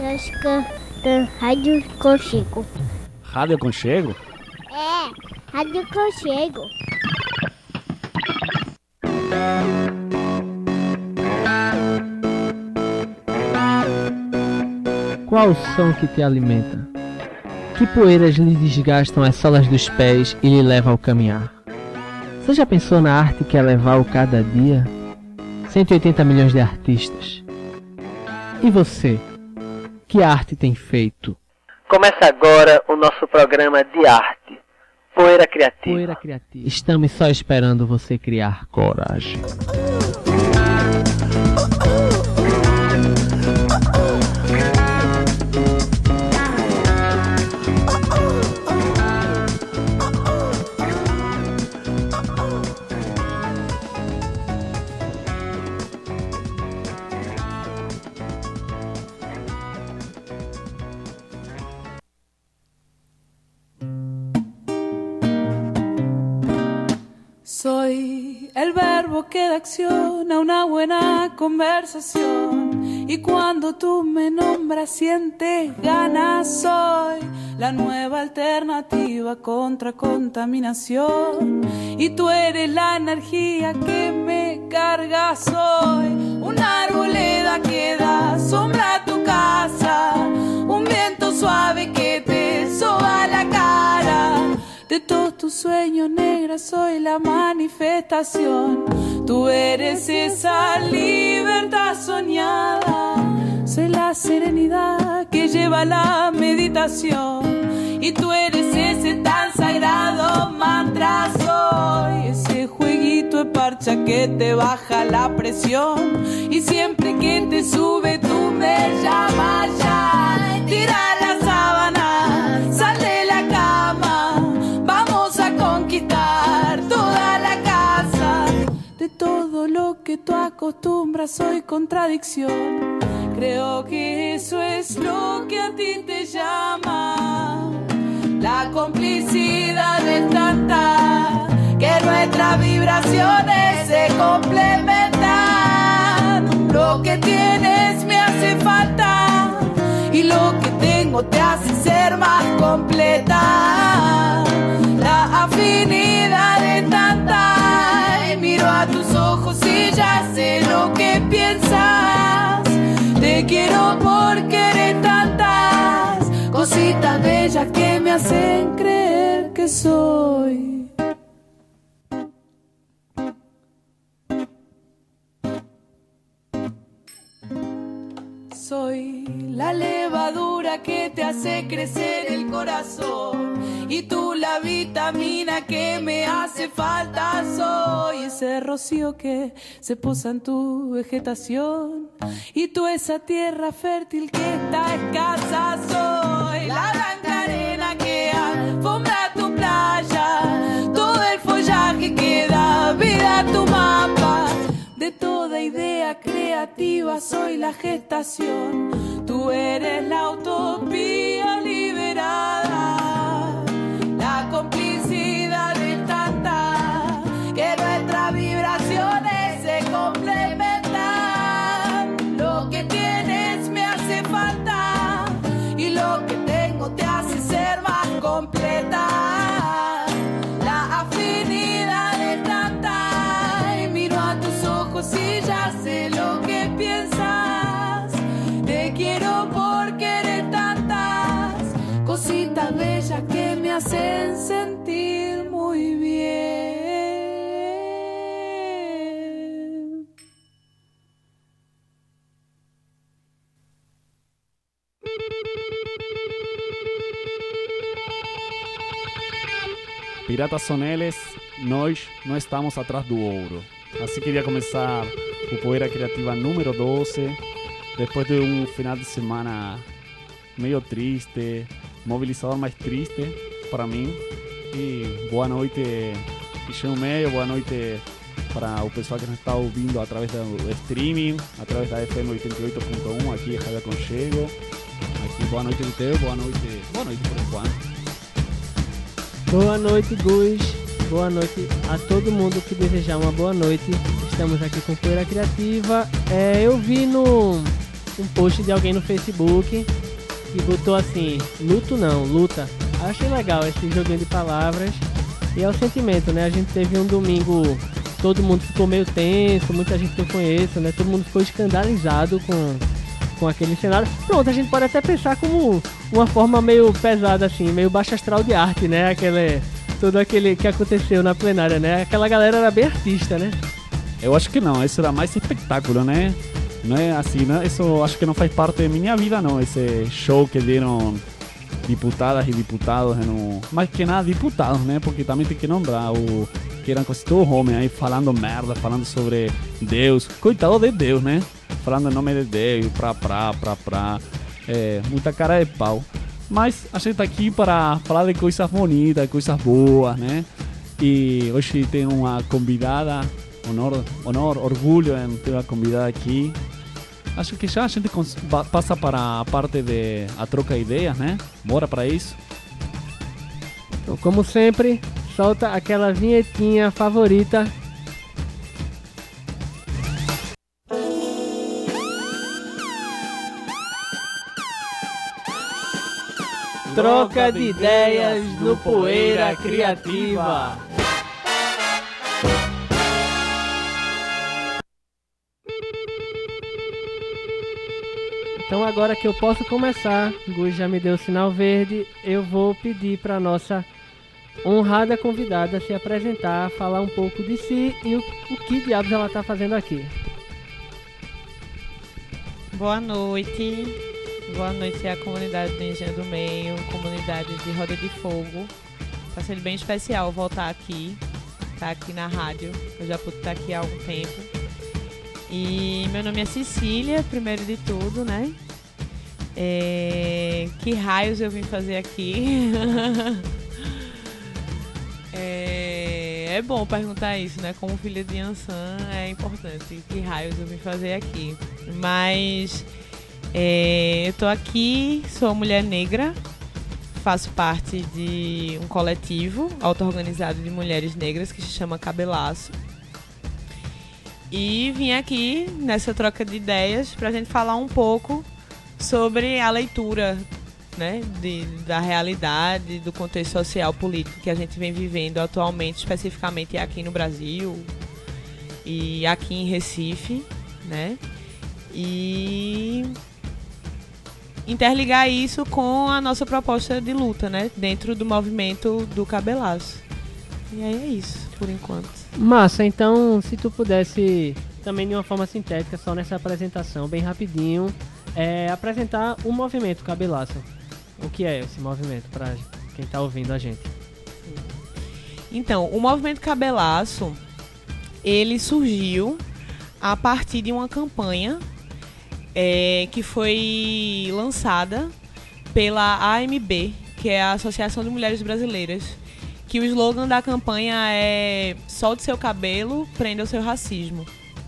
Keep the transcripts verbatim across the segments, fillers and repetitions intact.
Eu escuto Rádio Conchego. Rádio Conchego? É, Rádio Conchego. Qual o som que te alimenta? Que poeiras lhe desgastam as solas dos pés e lhe leva ao caminhar? Você já pensou na arte que é levar o cada dia? cento e oitenta milhões de artistas. E você? Que arte tem feito? Começa agora o nosso programa de arte, Poeira Criativa. Poeira Criativa. Estamos só esperando você criar coragem. Soy el verbo que da acción a una buena conversación, y cuando tú me nombras sientes ganas. Soy la nueva alternativa contra contaminación, y tú eres la energía que me carga. Soy una arboleda que da sombra a tu casa, un viento suave que te soba la cara. De todos tus sueños, negra, soy la manifestación. Tú eres esa libertad soñada. Soy la serenidad que lleva la meditación. Y tú eres ese tan sagrado mantra. Soy ese jueguito de parcha que te baja la presión. Y siempre que te sube tú me llamas ya. Tira la sábana, sal de la cama. Vamos a conquistar toda la casa. De todo lo que tú acostumbras soy contradicción. Creo que eso es lo que a ti te llama. La complicidad es tanta que nuestras vibraciones se complementan. Lo que tienes me hace falta y lo que tengo te hace ser más completa. La afinidad es tanta y miro a tus ojos y ya sé lo que piensas. Te quiero porque eres tantas cositas bellas que me hacen creer que soy. Soy la levadura que te hace crecer el corazón, y tú la vitamina que me hace falta. Soy ese rocío que se posa en tu vegetación, y tú esa tierra fértil que está escasa. Soy la blanca arena que alfombra tu playa, todo el follaje que da vida a tu mapa. De toda idea creativa soy la gestación. Tú eres la utopía liberada. La complicidad es tanta que nuestras vibraciones se complementan. Lo que tienes me hace falta y lo que tengo te hace ser más completa. La afinidad es tanta y miro a tus ojos y ya sé lo que piensas. Te quiero porque eres tantas cositas bellas que me hacen sentir muy bien. Piratas são eles, nós não estamos atrás do ouro. Assim queria começar o Poeira Criativa número doze, depois de um final de semana meio triste, mobilizador mais triste para mim. E boa noite, Pichão Meio, boa noite para o pessoal que nos está ouvindo através do streaming, através da F M oitenta e oito ponto um, aqui Rádio Conchego. Aqui, boa noite, Viteu, boa noite, boa noite por enquanto. Boa noite, Gus. Boa noite a todo mundo que desejar uma boa noite. Estamos aqui com Poeira Criativa. É, eu vi no, um post de alguém no Facebook que botou assim, luto não, luta. Achei legal esse joguinho de palavras. E é o sentimento, né? A gente teve um domingo, todo mundo ficou meio tenso, muita gente que eu conheço, né? Todo mundo ficou escandalizado com, com aquele cenário. Pronto, a gente pode até pensar como uma forma meio pesada, assim, meio baixa astral de arte, né? Aquele, tudo aquele que aconteceu na plenária, né? Aquela galera era bem artista, né? Eu acho que não, isso era mais espetáculo, né? Não é assim, né? Isso acho que não faz parte da minha vida, não. Esse show que deram diputadas e diputados, no... mais que nada diputados, né? Porque também tem que nombrar o que eram quase todos homens aí falando merda, falando sobre Deus. Coitado de Deus, né? Falando em nome de Deus, pra, pra, pra, pra. É, muita cara de pau. Mas a gente tá aqui para falar de coisas bonitas, coisas boas, né? E hoje tem uma convidada. Honor, honor, orgulho em ter uma convidada aqui. Acho que já a gente passa para a parte de a troca de ideias, né? Bora para isso. Então, como sempre, solta aquela vinhetinha favorita. Troca de ideias no Poeira Criativa. Então agora que eu posso começar, Gus já me deu o sinal verde, eu vou pedir para nossa honrada convidada se apresentar, falar um pouco de si e o, o que diabos ela está fazendo aqui. Boa noite, boa noite à comunidade do Engenho do Meio, comunidade de Roda de Fogo. Está sendo bem especial voltar aqui, estar aqui na rádio, eu já pude estar aqui há algum tempo. E meu nome é Cecília, primeiro de tudo, né? É... Que raios eu vim fazer aqui? é... é bom perguntar isso, né? Como filha de Ansan é importante. Que raios eu vim fazer aqui? Mas é... eu tô aqui, sou mulher negra, faço parte de um coletivo auto-organizado de mulheres negras que se chama Cabelaço. E vim aqui nessa troca de ideias para a gente falar um pouco sobre a leitura, né, de, da realidade, do contexto social político que a gente vem vivendo atualmente, especificamente aqui no Brasil e aqui em Recife, né? E interligar isso com a nossa proposta de luta, né, dentro do movimento do Cabelaço. E aí é isso, por enquanto. Massa, então se tu pudesse, também de uma forma sintética, só nessa apresentação, bem rapidinho, é, apresentar o movimento Cabelaço. O que é esse movimento, para quem está ouvindo a gente? Então, o movimento Cabelaço, ele surgiu a partir de uma campanha é, que foi lançada pela A M B, que é a Associação de Mulheres Brasileiras, que o slogan da campanha é "Solte seu cabelo, prenda o seu racismo".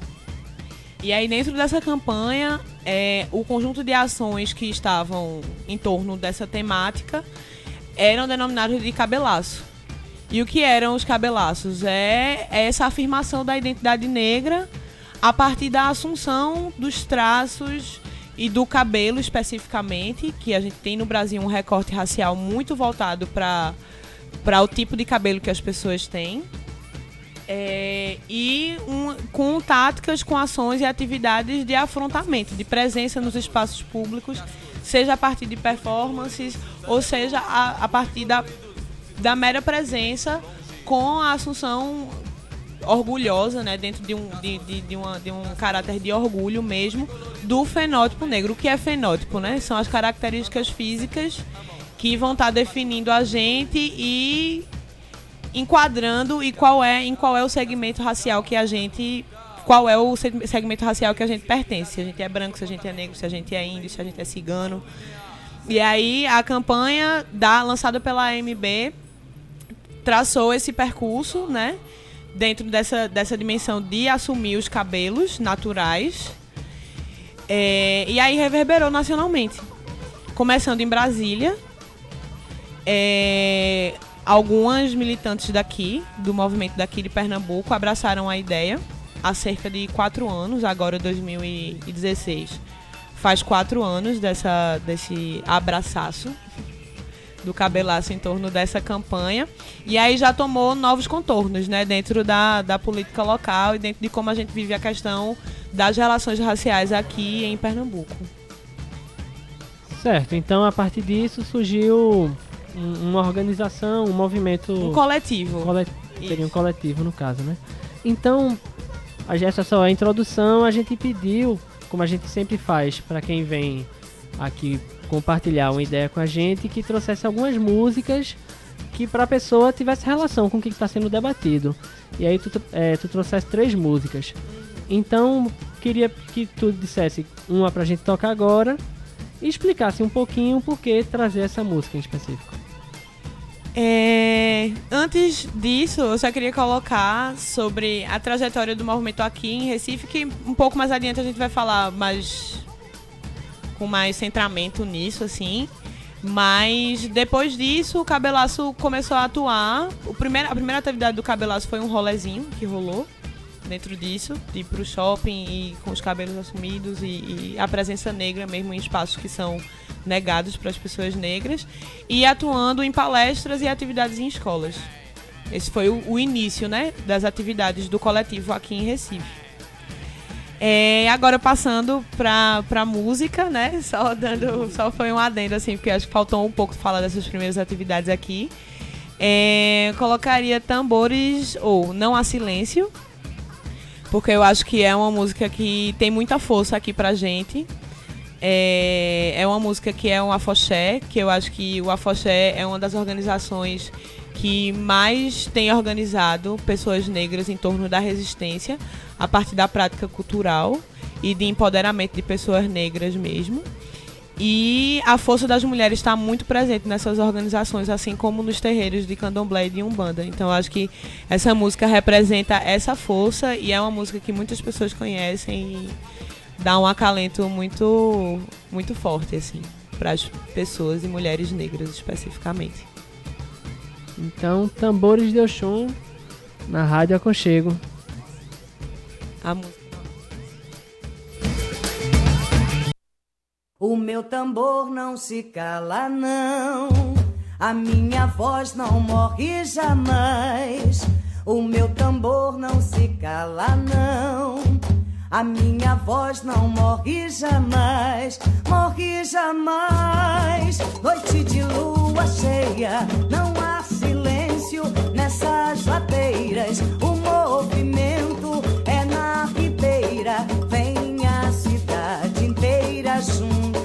E aí dentro dessa campanha, é, o conjunto de ações que estavam em torno dessa temática eram denominados de cabelaço. E o que eram os cabelaços? É, é essa afirmação da identidade negra a partir da assunção dos traços e do cabelo especificamente, que a gente tem no Brasil um recorte racial muito voltado para para o tipo de cabelo que as pessoas têm, é, e um, com táticas, com ações e atividades de afrontamento, de presença nos espaços públicos, seja a partir de performances, ou seja a, a partir da, da mera presença com a assunção orgulhosa, né, dentro de um, de, de, de, uma, de um caráter de orgulho mesmo, do fenótipo negro. O que é fenótipo, né? São as características físicas que vão estar definindo a gente e enquadrando e qual é, em qual é o segmento racial que a gente, qual é o segmento racial que a gente pertence. Se a gente é branco, se a gente é negro, se a gente é índio, se a gente é cigano. E aí a campanha da, lançada pela A M B traçou esse percurso, né, dentro dessa, dessa dimensão de assumir os cabelos naturais. É, e aí reverberou nacionalmente, começando em Brasília. É, algumas militantes daqui, do movimento daqui de Pernambuco, abraçaram a ideia há cerca de quatro anos, agora dois mil e dezesseis. faz quatro anos dessa, desse abraçaço do Cabelaço em torno dessa campanha, e aí já tomou novos contornos, né, dentro da, da política local e dentro de como a gente vive a questão das relações raciais aqui em Pernambuco. Certo, então a partir disso surgiu um, uma organização, um movimento... Um coletivo. Colet... Seria um coletivo no caso, né? Então, essa só é a introdução, a gente pediu, como a gente sempre faz, para quem vem aqui compartilhar uma ideia com a gente, que trouxesse algumas músicas que para a pessoa tivesse relação com o que está sendo debatido. E aí tu, é, tu trouxesse três músicas. Então, queria que tu dissesse uma pra gente tocar agora e explicasse um pouquinho por que trazer essa música em específico. É, antes disso, eu só queria colocar sobre a trajetória do movimento aqui em Recife, que um pouco mais adiante a gente vai falar mais, com mais centramento nisso, assim. Mas depois disso, o Cabelaço começou a atuar. O primeiro, a primeira atividade do Cabelaço foi um rolezinho que rolou dentro disso, de ir pro shopping e com os cabelos assumidos e, e a presença negra mesmo em espaços que são negados para as pessoas negras, e atuando em palestras e atividades em escolas. Esse foi o, o início, né, das atividades do coletivo aqui em Recife. É, agora passando para para música, né, só dando, só foi um adendo assim, porque acho que faltou um pouco falar dessas primeiras atividades aqui. É, colocaria Tambores ou Não Há Silêncio, porque eu acho que é uma música que tem muita força aqui pra gente. É, é uma música que é um afoxé, que eu acho que o afoxé é uma das organizações que mais tem organizado pessoas negras em torno da resistência, a partir da prática cultural e de empoderamento de pessoas negras mesmo. E a força das mulheres está muito presente nessas organizações, assim como nos terreiros de candomblé e de umbanda. Então, acho que essa música representa essa força e é uma música que muitas pessoas conhecem e dá um acalento muito, muito forte, assim, para as pessoas e mulheres negras especificamente. Então, Tambores de Oxum na Rádio Aconchego. A música. O meu tambor não se cala, não. A minha voz não morre jamais. O meu tambor não se cala, não. A minha voz não morre jamais. Morre jamais. Noite de lua cheia, não há silêncio nessas ladeiras. O movimento é na ribeira. Vem a cidade inteira juntar.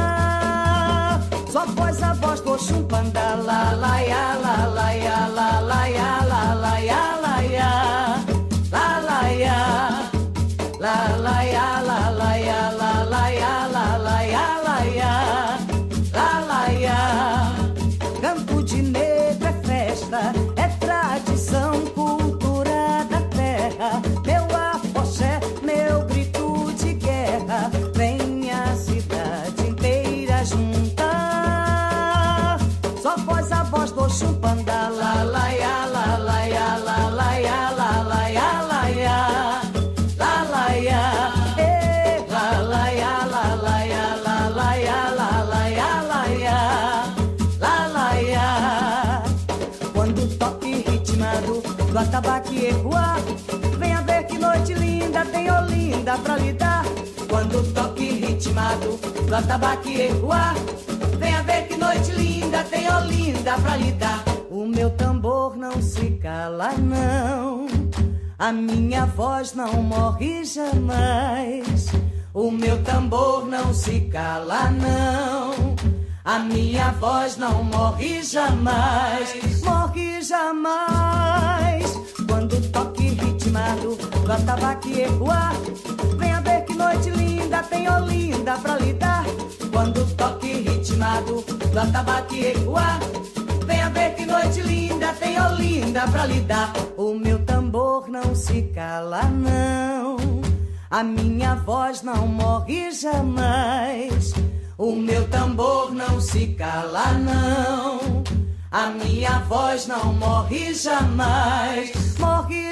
Só voz a voz do Oxum Panda. La la ya, la la ya, la la ya, la la ya, la ya, la la ya, la la ya, la la ya, la la ya, la la ya, la ya, la la ya. Canto de negro é festa, é tradição, cultura da terra. Meu afoxé, meu grito de guerra. Vem a cidade inteira juntar. Só voz a voz do Oxum Panda. La la ya, la la ya, la la ya, la la ya, la ya, la la ya, eh, la la ya, la la ya, la la ya, la la ya, la ya, la la ya. Quando o toque ritmado do atabaque ecoar, venha ver que noite linda tem Olinda pra lhe dar. Quando o toque ritmado do atabaque ecoar, venha ver que noite linda tem Olinda pra lhe dar. O meu tambor não se cala, não. A minha voz não morre jamais. O meu tambor não se cala, não. A minha voz não morre jamais. Morre jamais. Quando o toque ritmado do atabaque ecoar, venha ver que noite linda tem Olinda pra lhe dar. Quando o toque ritmado do atabaque ecoar, venha ver que noite linda tem Olinda pra lhe dar. O meu tambor não se cala, não. A minha voz não morre jamais. O meu tambor não se cala, não. A minha voz não morre jamais. Morre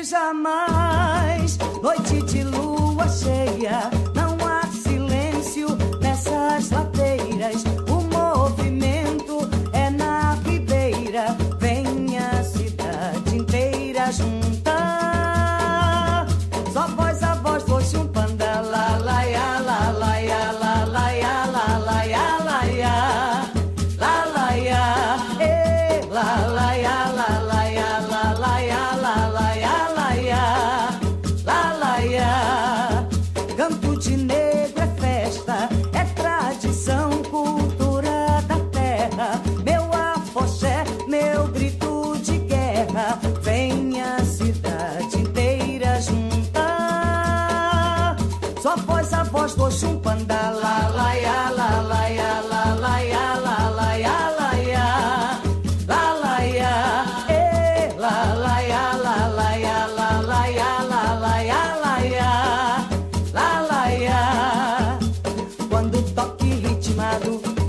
jamais. Noite de lua cheia, não há silêncio nessa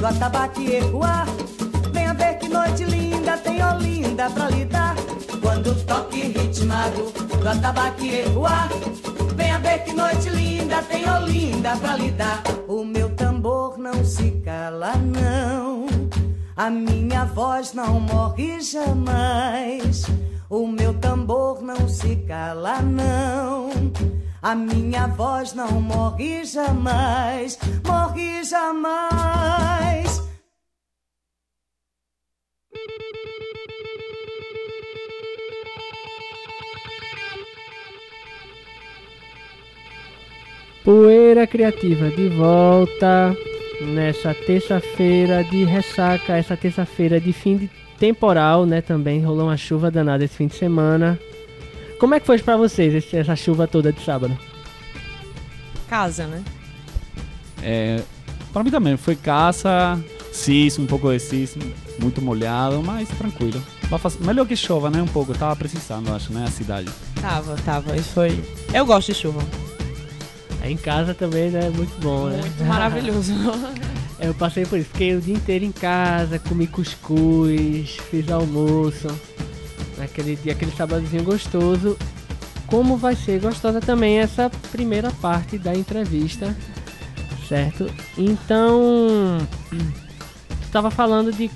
atabaque ecoar. Venha ver que noite linda, tem Olinda pra lhe dar. Quando o toque ritmado do atabaque ecoar. Venha ver que noite linda, tem Olinda pra lhe dar. O meu tambor não se cala, não. A minha voz não morre jamais. O meu tambor não se cala, não. A minha voz não morre jamais. Morre jamais. Poeira Criativa de volta nessa terça-feira de ressaca, essa terça-feira de fim de temporal, né? Também rolou uma chuva danada esse fim de semana. Como é que foi pra vocês esse- essa chuva toda de sábado? Casa, né? É, para mim também foi caça, cis, um pouco de cis, muito molhado, mas tranquilo. Vai fazer- melhor que chova, né? Um pouco, tava precisando, acho, né? A cidade. Tava, tava. Isso foi. Eu gosto de chuva. Aí em casa também, né? Muito bom, né? Muito maravilhoso. Eu passei por isso, fiquei o dia inteiro em casa, comi cuscuz, fiz almoço, naquele dia, aquele sábadozinho gostoso. Como vai ser gostosa também essa primeira parte da entrevista, certo? Então, tu tava falando de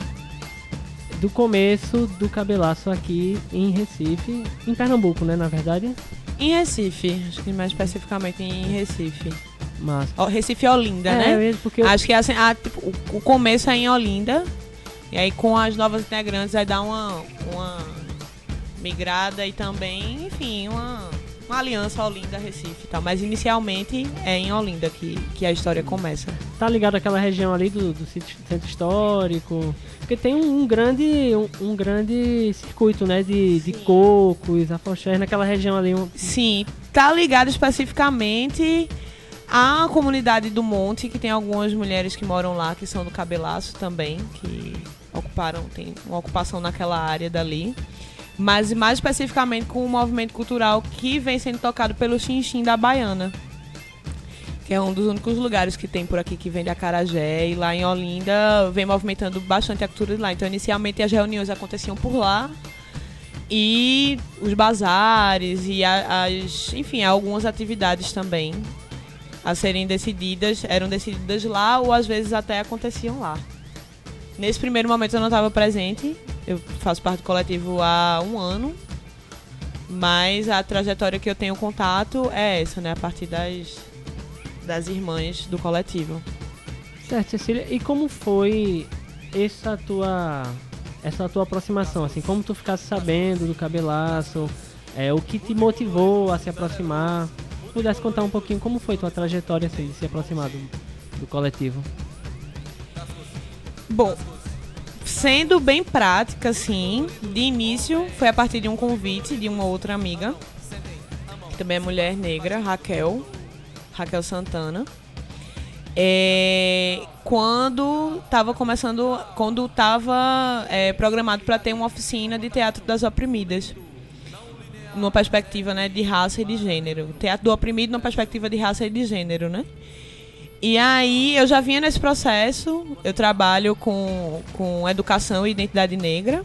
do começo do cabelaço aqui em Recife, em Pernambuco, né, na verdade? Em Recife, acho que mais especificamente em Recife. Mas Ó, Recife e Olinda, é, né? mesmo porque eu- Acho que assim, a, tipo, o, o começo é em Olinda. E aí com as novas integrantes vai dar uma, uma migrada e também, enfim, uma, uma aliança Olinda-Recife e tal. Mas inicialmente é em Olinda que, que a história começa. tá ligado àquela região ali do, do sítio- centro histórico, porque tem um, um grande um, um grande circuito, né, de, de cocos, afoxés naquela região ali. Um, Sim, tá ligado especificamente à comunidade do Monte, que tem algumas mulheres que moram lá, que são do Cabelaço também, que ocuparam, tem uma ocupação naquela área dali. Mas mais especificamente com o movimento cultural que vem sendo tocado pelo Xinxim da Baiana, que é um dos únicos lugares que tem por aqui que vem de Acarajé, e lá em Olinda vem movimentando bastante a cultura de lá. Então inicialmente as reuniões aconteciam por lá, e os bazares e a- as, enfim, algumas atividades também a serem decididas, eram decididas lá ou às vezes até aconteciam lá. Nesse primeiro momento eu não estava presente, eu faço parte do coletivo há um ano, mas a trajetória que eu tenho contato é essa, né, a partir das, das irmãs do coletivo. certo, Cecília. E como foi essa tua essa tua aproximação, assim, como tu ficasse sabendo do Cabelaço, é, o que te motivou a se aproximar? Se pudesse contar um pouquinho como foi tua trajetória, assim, de se aproximar do, do coletivo. Bom, sendo bem prática, assim, de início foi a partir de um convite de uma outra amiga, que também é mulher negra, Raquel, Raquel Santana. É, quando estava começando, quando estava é, programado para ter uma oficina de teatro das oprimidas, numa perspectiva, né, de raça e de gênero. Teatro do oprimido numa perspectiva de raça e de gênero, né? E aí eu já vinha nesse processo, eu trabalho com, com educação e identidade negra,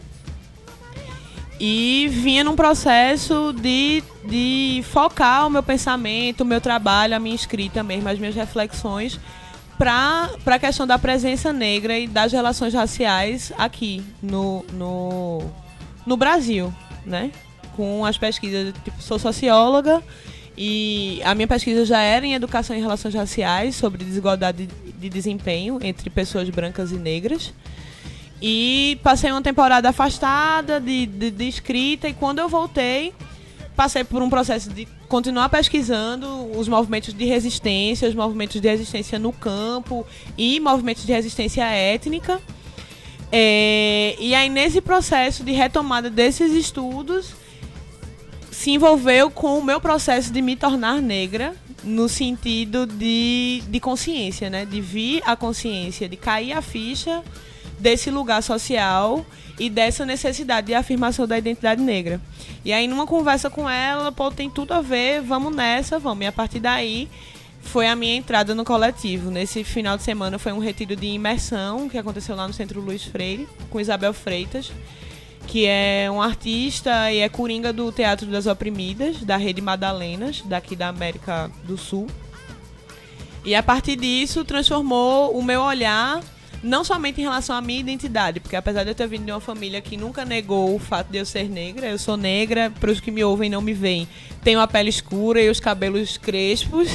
e vinha num processo de, de focar o meu pensamento, o meu trabalho, a minha escrita mesmo, as minhas reflexões para a questão da presença negra e das relações raciais aqui no, no, no Brasil, né? Com as pesquisas, tipo, sou socióloga, e a minha pesquisa já era em educação e relações raciais, sobre desigualdade de desempenho entre pessoas brancas e negras. E passei uma temporada afastada de, de, de escrita, e quando eu voltei, passei por um processo de continuar pesquisando os movimentos de resistência, os movimentos de resistência no campo e movimentos de resistência étnica. É, e aí, nesse processo de retomada desses estudos, se envolveu com o meu processo de me tornar negra, no sentido de, de consciência, né? De vir a consciência, de cair a ficha desse lugar social e dessa necessidade de afirmação da identidade negra. E aí, numa conversa com ela, pô, tem tudo a ver, vamos nessa, vamos. E a partir daí, foi a minha entrada no coletivo. Nesse final de semana foi um retiro de imersão que aconteceu lá no Centro Luiz Freire, com Isabel Freitas, que é um artista e é coringa do Teatro das Oprimidas, da Rede Madalenas, daqui da América do Sul. E a partir disso transformou o meu olhar, não somente em relação à minha identidade, porque apesar de eu ter vindo de uma família que nunca negou o fato de eu ser negra, eu sou negra, para os que me ouvem e não me veem, tenho a pele escura e os cabelos crespos.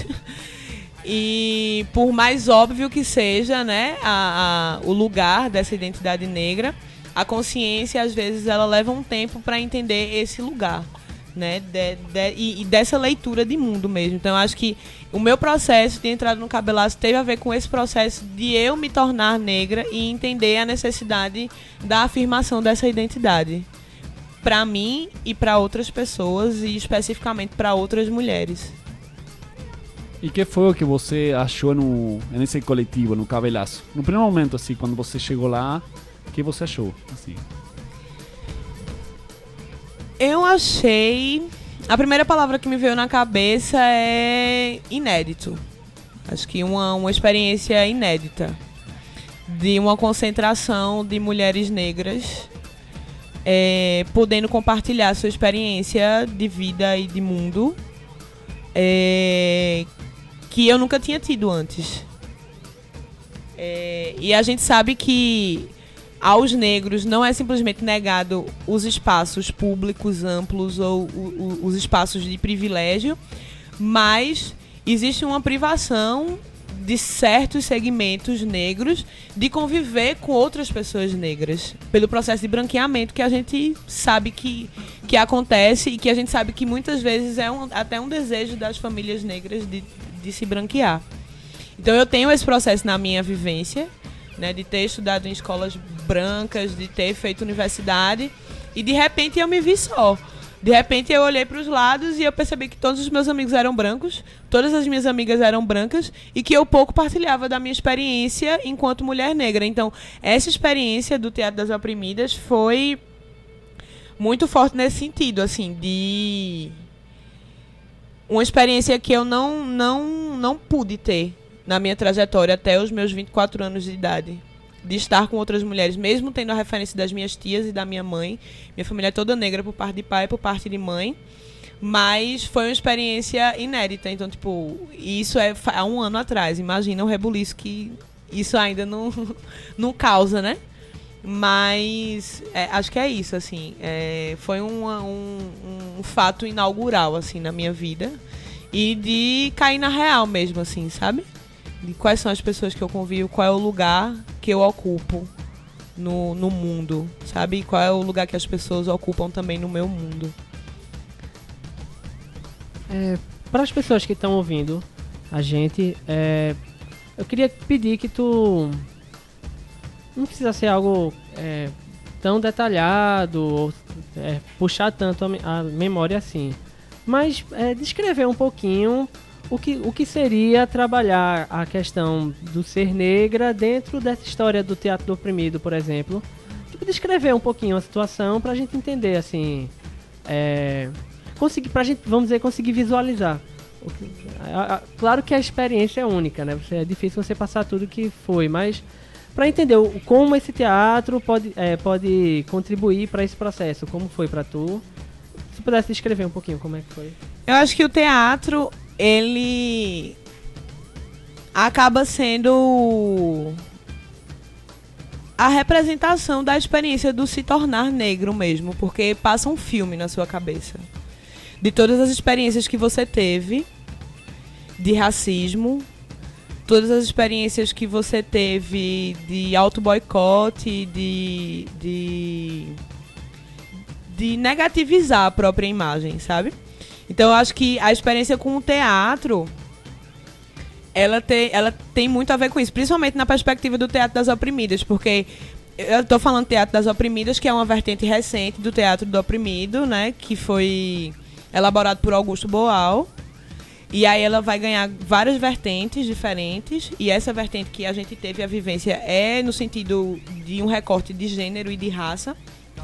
E por mais óbvio que seja, né, a, a, o lugar dessa identidade negra, a consciência, às vezes, ela leva um tempo para entender esse lugar, né? De, de, e, e dessa leitura de mundo mesmo. Então, eu acho que o meu processo de entrada no Cabelaço teve a ver com esse processo de eu me tornar negra e entender a necessidade da afirmação dessa identidade para mim e para outras pessoas, e especificamente para outras mulheres. E que foi o que você achou no, nesse coletivo, no Cabelaço? No primeiro momento, assim, quando você chegou lá, o que você achou? Assim? Eu achei... A primeira palavra que me veio na cabeça é inédito. Acho que uma, uma experiência inédita. De uma concentração de mulheres negras é, podendo compartilhar sua experiência de vida e de mundo é, que eu nunca tinha tido antes. É, e a gente sabe que aos negros não é simplesmente negado os espaços públicos amplos ou o, o, os espaços de privilégio, mas existe uma privação de certos segmentos negros de conviver com outras pessoas negras, pelo processo de branqueamento que a gente sabe que, que acontece e que a gente sabe que muitas vezes é um, até um desejo das famílias negras de, de se branquear. Então eu tenho esse processo na minha vivência, né, de ter estudado em escolas brancas, de ter feito universidade, e de repente eu me vi só. De repente eu olhei para os lados e eu percebi que todos os meus amigos eram brancos, todas as minhas amigas eram brancas, e que eu pouco partilhava da minha experiência enquanto mulher negra. Então, essa experiência do Teatro das Oprimidas foi muito forte nesse sentido, assim, de uma experiência que eu não, não, não pude ter na minha trajetória até os meus vinte e quatro anos de idade, de estar com outras mulheres, mesmo tendo a referência das minhas tias e da minha mãe. Minha família é toda negra por parte de pai e por parte de mãe, mas foi uma experiência inédita. Então, tipo, isso é há um ano atrás. Imagina o rebuliço que isso ainda não, não causa, né? Mas é, acho que é isso, assim. É, foi uma, um, um fato inaugural, assim, na minha vida. E de cair na real mesmo, assim, sabe? De quais são as pessoas que eu convivo, qual é o lugar que eu ocupo no, no mundo, sabe? Qual é o lugar que as pessoas ocupam também no meu mundo. É, para as pessoas que estão ouvindo a gente, é, eu queria pedir que tu... Não precisa ser algo é, tão detalhado, ou é, puxar tanto a, a memória assim, mas é, descrever um pouquinho o que, o que seria trabalhar a questão do ser negra dentro dessa história do Teatro do Oprimido, por exemplo. Tipo, descrever um pouquinho a situação pra gente entender, assim, é, conseguir, pra gente, vamos dizer, conseguir visualizar. O que, a, a, claro que a experiência é única, né? É difícil você passar tudo que foi, mas para entender o, como esse teatro pode, é, pode contribuir para esse processo, como foi para tu. Se pudesse descrever um pouquinho como é que foi. Eu acho que o teatro, ele acaba sendo a representação da experiência do se tornar negro mesmo, porque passa um filme na sua cabeça de todas as experiências que você teve de racismo, todas as experiências que você teve de auto-boicote, de, de, de negativizar a própria imagem, sabe? Então eu acho que a experiência com o teatro, ela tem, ela tem muito a ver com isso, principalmente na perspectiva do Teatro das Oprimidas, porque eu estou falando Teatro das Oprimidas, que é uma vertente recente do Teatro do Oprimido, né, que foi elaborado por Augusto Boal. E aí ela vai ganhar várias vertentes diferentes, e essa vertente que a gente teve a vivência é no sentido de um recorte de gênero e de raça.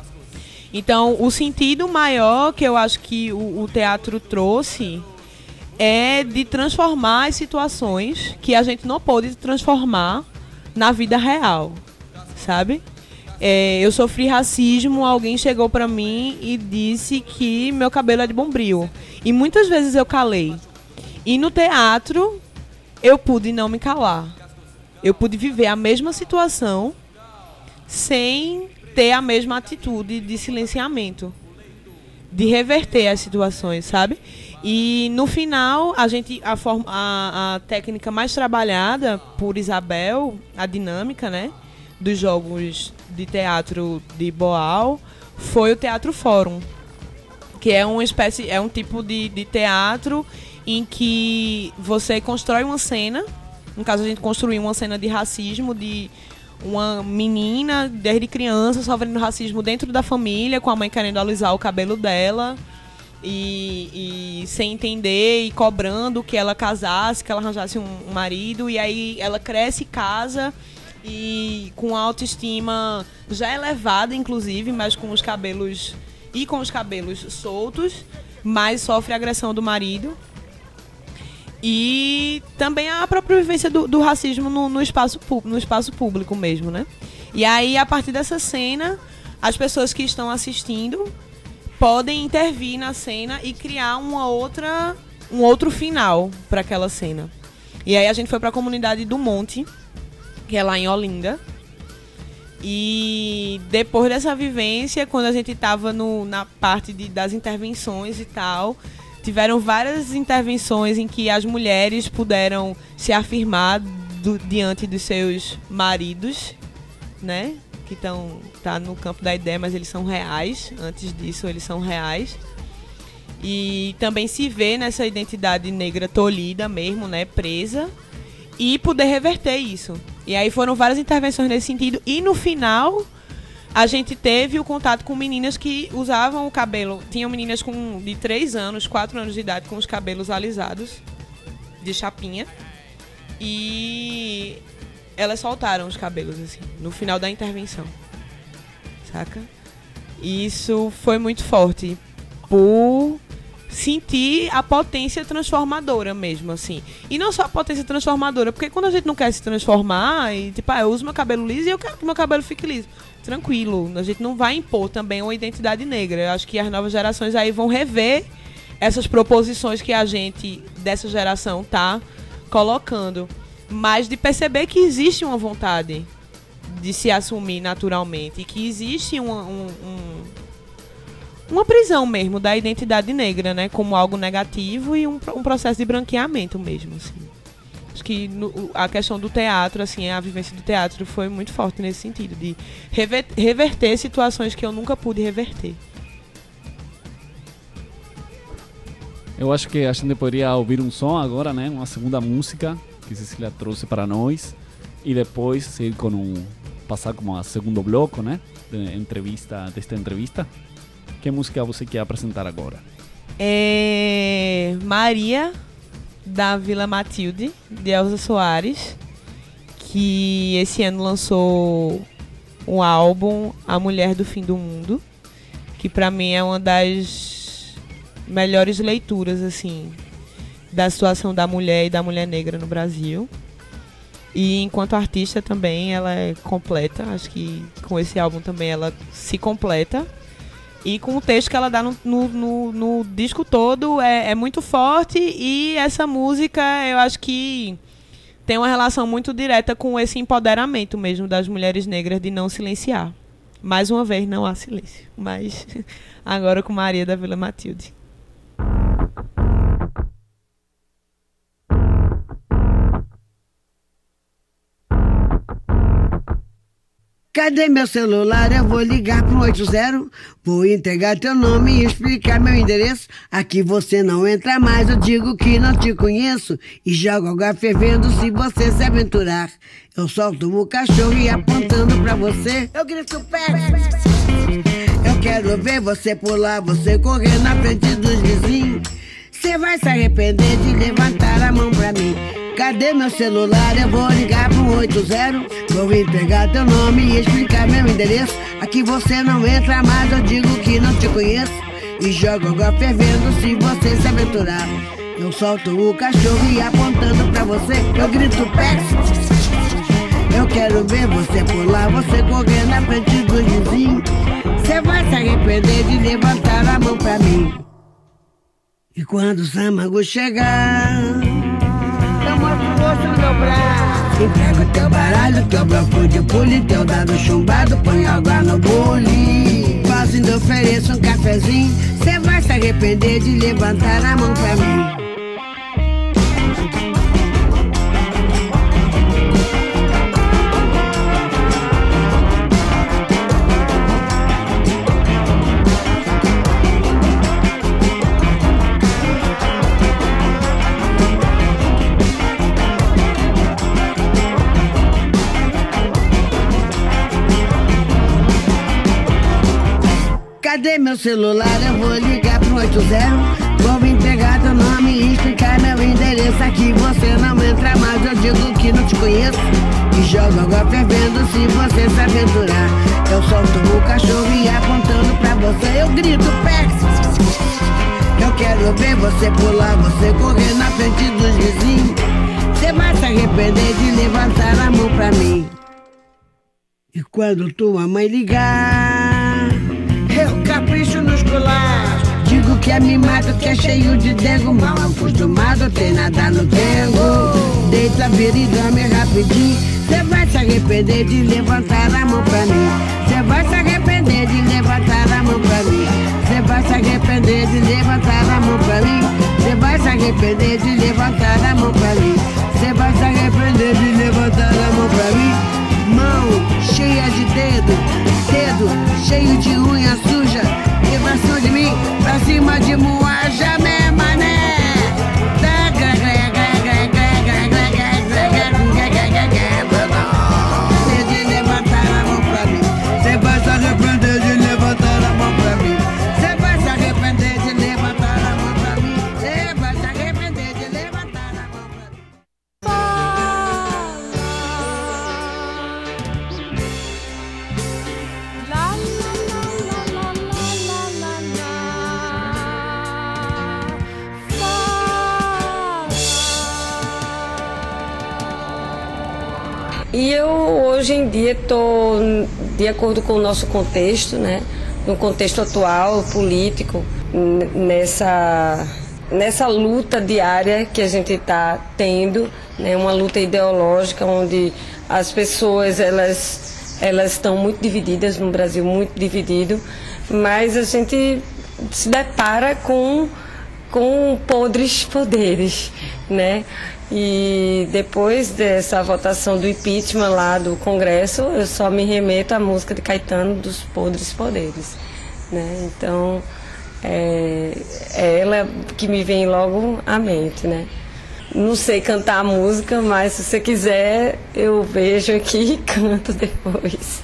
Então, o sentido maior que eu acho que o, o teatro trouxe é de transformar as situações que a gente não pôde transformar na vida real, sabe? É, eu sofri racismo, alguém chegou pra mim e disse que meu cabelo é de Bombril. E muitas vezes eu calei. E no teatro, eu pude não me calar. Eu pude viver a mesma situação sem ter a mesma atitude de silenciamento. De reverter as situações, sabe? E no final, a gente a, forma, a, a técnica mais trabalhada por Isabel, a dinâmica, né, dos jogos de teatro de Boal, foi o Teatro Fórum, que é uma espécie, é um tipo de, de teatro em que você constrói uma cena. No caso, a gente construiu uma cena de racismo de uma menina, desde criança, sofrendo racismo dentro da família, com a mãe querendo alisar o cabelo dela e, e sem entender e cobrando que ela casasse, que ela arranjasse um, um marido. E aí ela cresce e casa e com a autoestima já elevada, inclusive, mas com os cabelos e com os cabelos soltos, mas sofre agressão do marido. E também a própria vivência do, do racismo no, no, espaço, no espaço público mesmo, né? E aí, a partir dessa cena, as pessoas que estão assistindo podem intervir na cena e criar uma outra, um outro final para aquela cena. E aí a gente foi para a comunidade do Monte, que é lá em Olinda. E depois dessa vivência, quando a gente estava na parte de, das intervenções e tal, tiveram várias intervenções em que as mulheres puderam se afirmar do, diante dos seus maridos, né? Que estão tá no campo da ideia, mas eles são reais. Antes disso, eles são reais. E também se vê nessa identidade negra tolhida mesmo, né? Presa. E poder reverter isso. E aí foram várias intervenções nesse sentido. E no final, a gente teve o contato com meninas que usavam o cabelo. Tinham meninas com, de três anos, quatro anos de idade, com os cabelos alisados, de chapinha. E elas soltaram os cabelos, assim, no final da intervenção. Saca? E isso foi muito forte. Por sentir a potência transformadora mesmo, assim. E não só a potência transformadora, porque quando a gente não quer se transformar, e tipo, ah, eu uso meu cabelo liso e eu quero que meu cabelo fique liso. Tranquilo, a gente não vai impor também uma identidade negra. Eu acho que as novas gerações aí vão rever essas proposições que a gente, dessa geração, tá colocando. Mas de perceber que existe uma vontade de se assumir naturalmente e que existe uma, um, um, uma prisão mesmo da identidade negra, né? Como algo negativo e um, um processo de branqueamento mesmo, assim. Acho que no, a questão do teatro, assim, a vivência do teatro foi muito forte nesse sentido, de rever, reverter situações que eu nunca pude reverter. Eu acho que a gente poderia ouvir um som agora, né? Uma segunda música que Cecília trouxe para nós e depois seguir com um passar como a segundo bloco, né? De entrevista, desta entrevista. Que música você quer apresentar agora? É Maria, da Vila Matilde, de Elza Soares, que esse ano lançou um álbum, A Mulher do Fim do Mundo, que pra mim é uma das melhores leituras, assim, da situação da mulher e da mulher negra no Brasil. E enquanto artista também ela é completa, acho que com esse álbum também ela se completa. E com o texto que ela dá no, no, no, no disco todo é, é muito forte. E essa música eu acho que tem uma relação muito direta com esse empoderamento mesmo das mulheres negras de não silenciar. Mais uma vez, não há silêncio. Mas agora com Maria da Vila Matilde. Cadê meu celular? Eu vou ligar pro oito zero. Vou entregar teu nome e explicar meu endereço. Aqui você não entra mais, eu digo que não te conheço. E jogo água fervendo se você se aventurar. Eu solto o cachorro e apontando pra você eu grito pega. Eu quero ver você pular, você correr na frente dos vizinhos. Você vai se arrepender de levantar a mão pra mim. Cadê meu celular? Eu vou ligar pro oito zero. Vou entregar teu nome e explicar meu endereço. Aqui você não entra mais, eu digo que não te conheço. E jogo água fervendo se você se aventurar. Eu solto o cachorro e apontando pra você eu grito Pex. Eu quero ver você pular, você correr na frente do vizinho. Você vai se arrepender de levantar a mão pra mim. E quando o Samango chegar, eu mostro o rosto no meu braço. Entrega o teu baralho, teu bloco de pule, teu dado chumbado, põe água no bule. Posso ainda ofereço um cafezinho. Você vai se arrepender de levantar a mão pra mim. Cadê meu celular? Eu vou ligar pro oito zero. Vou entregar teu nome e explicar meu endereço. Aqui você não entra mais, eu digo que não te conheço. E jogo água fervendo se você se aventurar. Eu solto o cachorro e apontando pra você eu grito Pex. Eu quero ver você pular, você correr na frente dos vizinhos. Você vai se arrepender de levantar a mão pra mim. E quando tua mãe ligar, eu capricho nos colares. Digo que é mimado, que é cheio de dengo. Mal acostumado, tem nada no dengo. Deita, vira e dorme rapidinho. Cê vai se arrepender de levantar a mão pra mim. Cê vai se arrepender de levantar a mão pra mim. Cê vai se arrepender de levantar a mão pra mim. Cê vai se arrepender de levantar a mão pra mim. Cê vai se arrepender de levantar a mão pra mim. Mão cheia de dedo, dedo cheio de unha suja. E pra cima de mim, pra cima de Moaja, né, mané? De levantar a mão pra mim. Cê vai se arrepender de levantar a mão pra mim. Cê vai se arrepender de levantar a mão pra mim. Cê vai se arrepender de levantar a mão pra mim. E eu hoje em dia estou de acordo com o nosso contexto, né? No contexto atual, político, nessa, nessa luta diária que a gente está tendo, né? Uma luta ideológica onde as pessoas elas, elas estão muito divididas, no Brasil muito dividido, mas a gente se depara com, com podres poderes, né? E depois dessa votação do impeachment lá do Congresso, eu só me remeto à música de Caetano, dos Podres Poderes, né? Então, é, é ela que me vem logo à mente, né? Não sei cantar a música, mas se você quiser, eu vejo aqui e canto depois.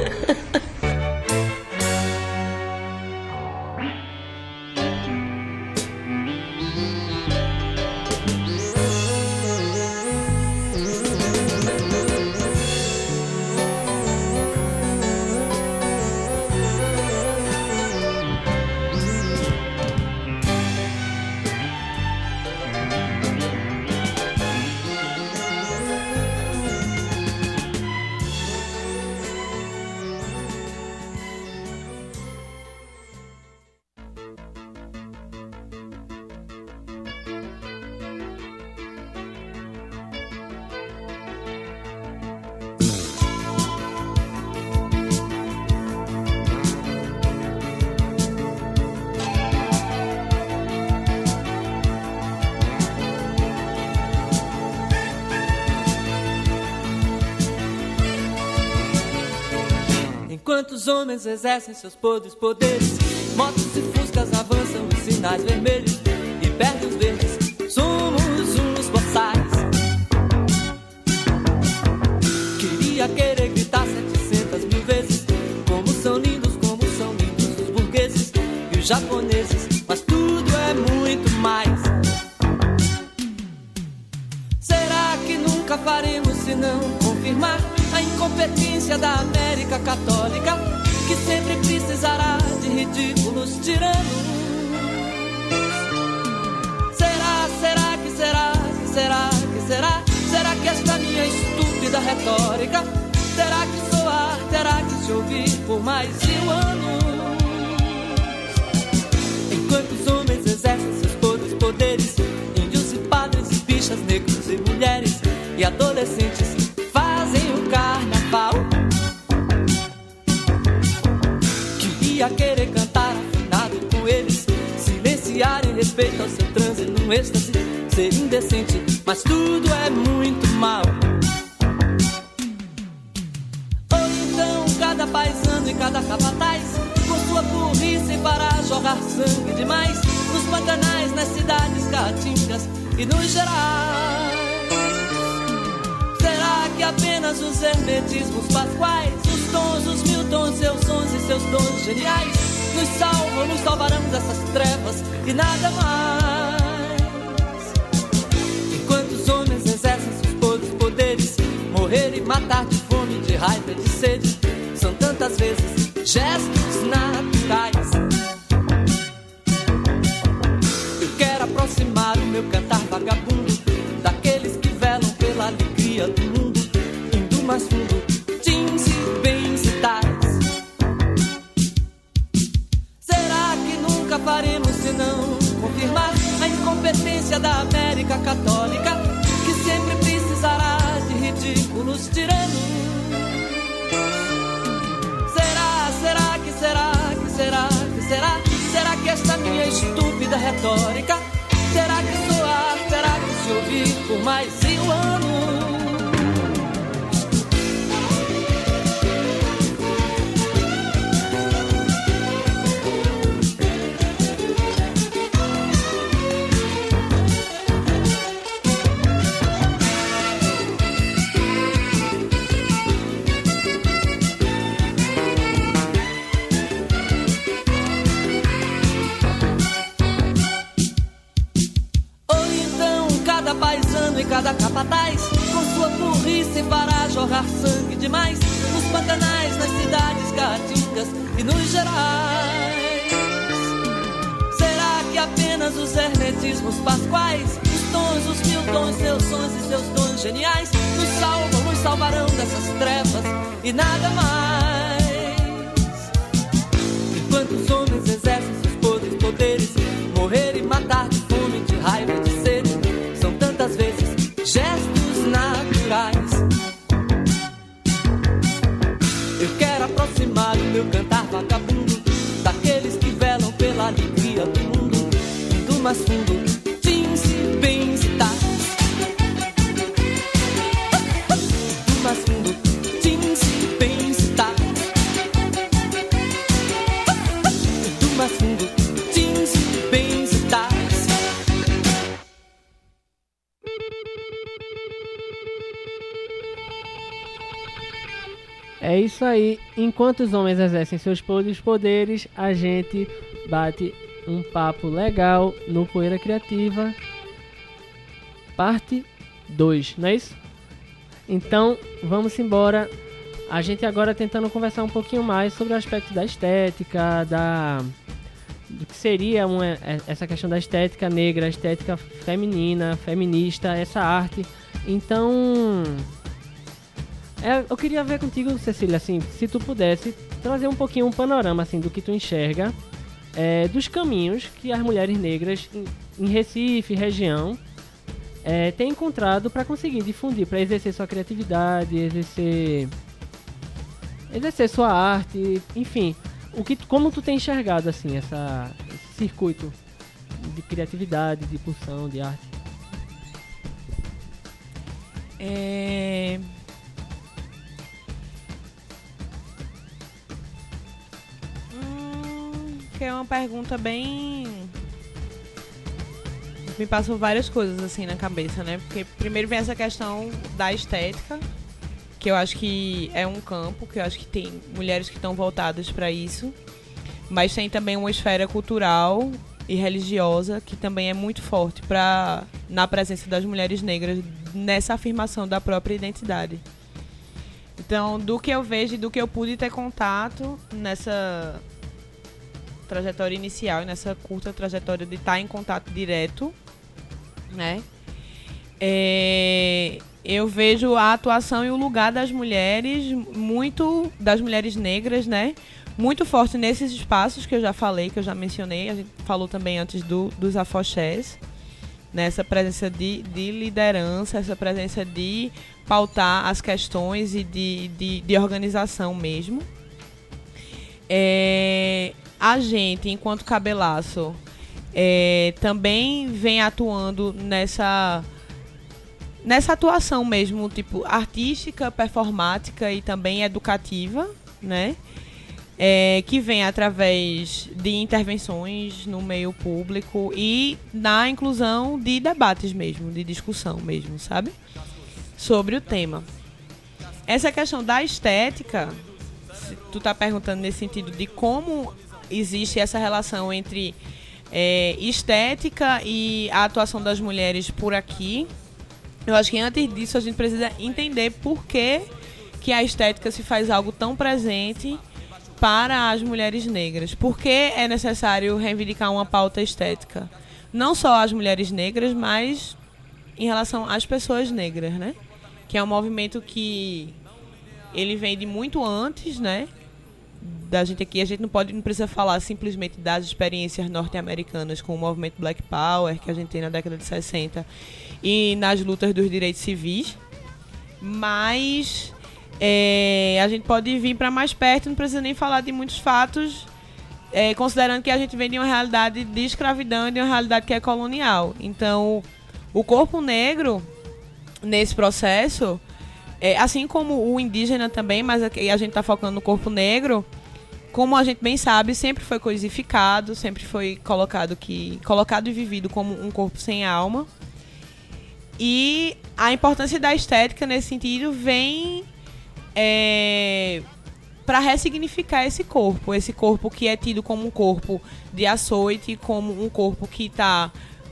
Enquanto os homens exercem seus podres poderes, motos e fuscas avançam os sinais vermelhos e perdem os verdes, somos uns boçais. Queria querer gritar setecentas mil vezes como são lindos, como são lindos os burgueses e os japoneses, mas tudo é muito mais. Será que nunca faremos senão confirmar a incompetência da América Católica, que sempre precisará de ridículos tiranos? Será, será estúpida retórica terá que soar, terá que se ouvir por mais mil anos. Enquanto os homens exercem seus todos poderes, índios e padres, bichas, negros e mulheres e adolescentes fazem o carnaval. Queria querer cantar afinado com eles, silenciar em respeito ao seu transe num êxtase, ser indecente, mas tudo é muito mal. Ou então cada paisano e cada capataz, com sua burrice para jogar sangue demais nos pantanais, nas cidades caatingas e nos gerais. Será que apenas os hermetismos pasquais, os tons, os mil tons, seus sons e seus dons geniais nos salvam, nos salvarão dessas trevas e nada mais? Enquanto os homens exercem seus todos poderes, morrer e matar de fome, de raiva e de sede são tantas vezes gestos naturais. Eu quero aproximar o meu cantar vagabundo daqueles que velam pela alegria do mundo, indo mais fundo, jeans e bens e tais. Será que nunca faremos senão confirmar a incompetência da América Católica, que sempre precisará de ridículos tiranos? Será, será que será, que será, que será, será que esta minha estúpida retórica terá que soar, terá que se ouvir por mais mil anos? E cada capataz, com sua burrice para jogar sangue demais nos pantanais, nas cidades caatingas e nos gerais. Será que apenas os hermetismos pasquais, os tons, os mil tons, seus sons e seus dons geniais nos salvam, nos salvarão dessas trevas e nada mais? Enquanto os homens exercem seus podres poderes, morrer e matar de fome, de raiva e de sede são tantas vezes gestos naturais. Eu quero aproximar o meu cantar vagabundo daqueles que velam pela alegria do mundo, indo mais fundo, jeans e bens e tais. Indo mais fundo, jeans e bens e tais. Indo mais fundo, jeans e bens e tais. É isso aí. Enquanto os homens exercem seus podres poderes, a gente bate um papo legal no Poeira Criativa, parte dois, não é isso? Então, vamos embora. A gente agora tentando conversar um pouquinho mais sobre o aspecto da estética, da... do que seria uma, essa questão da estética negra, a estética feminina, feminista, essa arte. Então... É, eu queria ver contigo, Cecília, assim, se tu pudesse trazer um pouquinho um panorama assim, do que tu enxerga é, dos caminhos que as mulheres negras em, em Recife, região, é, têm encontrado para conseguir difundir, para exercer sua criatividade, exercer, exercer sua arte, enfim, o que, como tu tem enxergado assim, essa, esse circuito de criatividade, de pulsão, de arte? É... Que é uma pergunta bem... Me passam várias coisas assim na cabeça, né? Porque primeiro vem essa questão da estética, que eu acho que é um campo, que eu acho que tem mulheres que estão voltadas para isso, mas tem também uma esfera cultural e religiosa que também é muito forte pra, na presença das mulheres negras nessa afirmação da própria identidade. Então, do que eu vejo e do que eu pude ter contato nessa trajetória inicial, nessa curta trajetória de estar em contato direto, né? É, eu vejo a atuação e o lugar das mulheres, muito das mulheres negras, né? Muito forte nesses espaços que eu já falei, que eu já mencionei. A gente falou também antes do, dos afoxés, né? Essa presença de, de liderança, essa presença de pautar as questões e de, de, de organização mesmo. É, a gente, enquanto cabelaço, é, também vem atuando nessa, nessa atuação mesmo, tipo, artística, performática e também educativa, né? É, que vem através de intervenções no meio público e na inclusão de debates mesmo, de discussão mesmo, sabe? Sobre o tema. Essa questão da estética, tu tá perguntando nesse sentido de como existe essa relação entre é, estética e a atuação das mulheres por aqui. Eu acho que antes disso a gente precisa entender por que, que a estética se faz algo tão presente para as mulheres negras. Por que é necessário reivindicar uma pauta estética? Não só as mulheres negras, mas em relação às pessoas negras, né? Que é um movimento que ele vem de muito antes, né? Da gente aqui, a gente não pode, não precisa falar simplesmente das experiências norte-americanas com o movimento Black Power que a gente tem na década de sessenta e nas lutas dos direitos civis, mas é, a gente pode vir para mais perto, não precisa nem falar de muitos fatos, é, considerando que a gente vem de uma realidade de escravidão e de uma realidade que é colonial. Então, o corpo negro, nesse processo, é, assim como o indígena também, mas aqui a gente está focando no corpo negro, como a gente bem sabe, sempre foi coisificado, sempre foi colocado, que, colocado e vivido como um corpo sem alma. E a importância da estética nesse sentido vem é, para ressignificar esse corpo, esse corpo que é tido como um corpo de açoite, como um corpo que está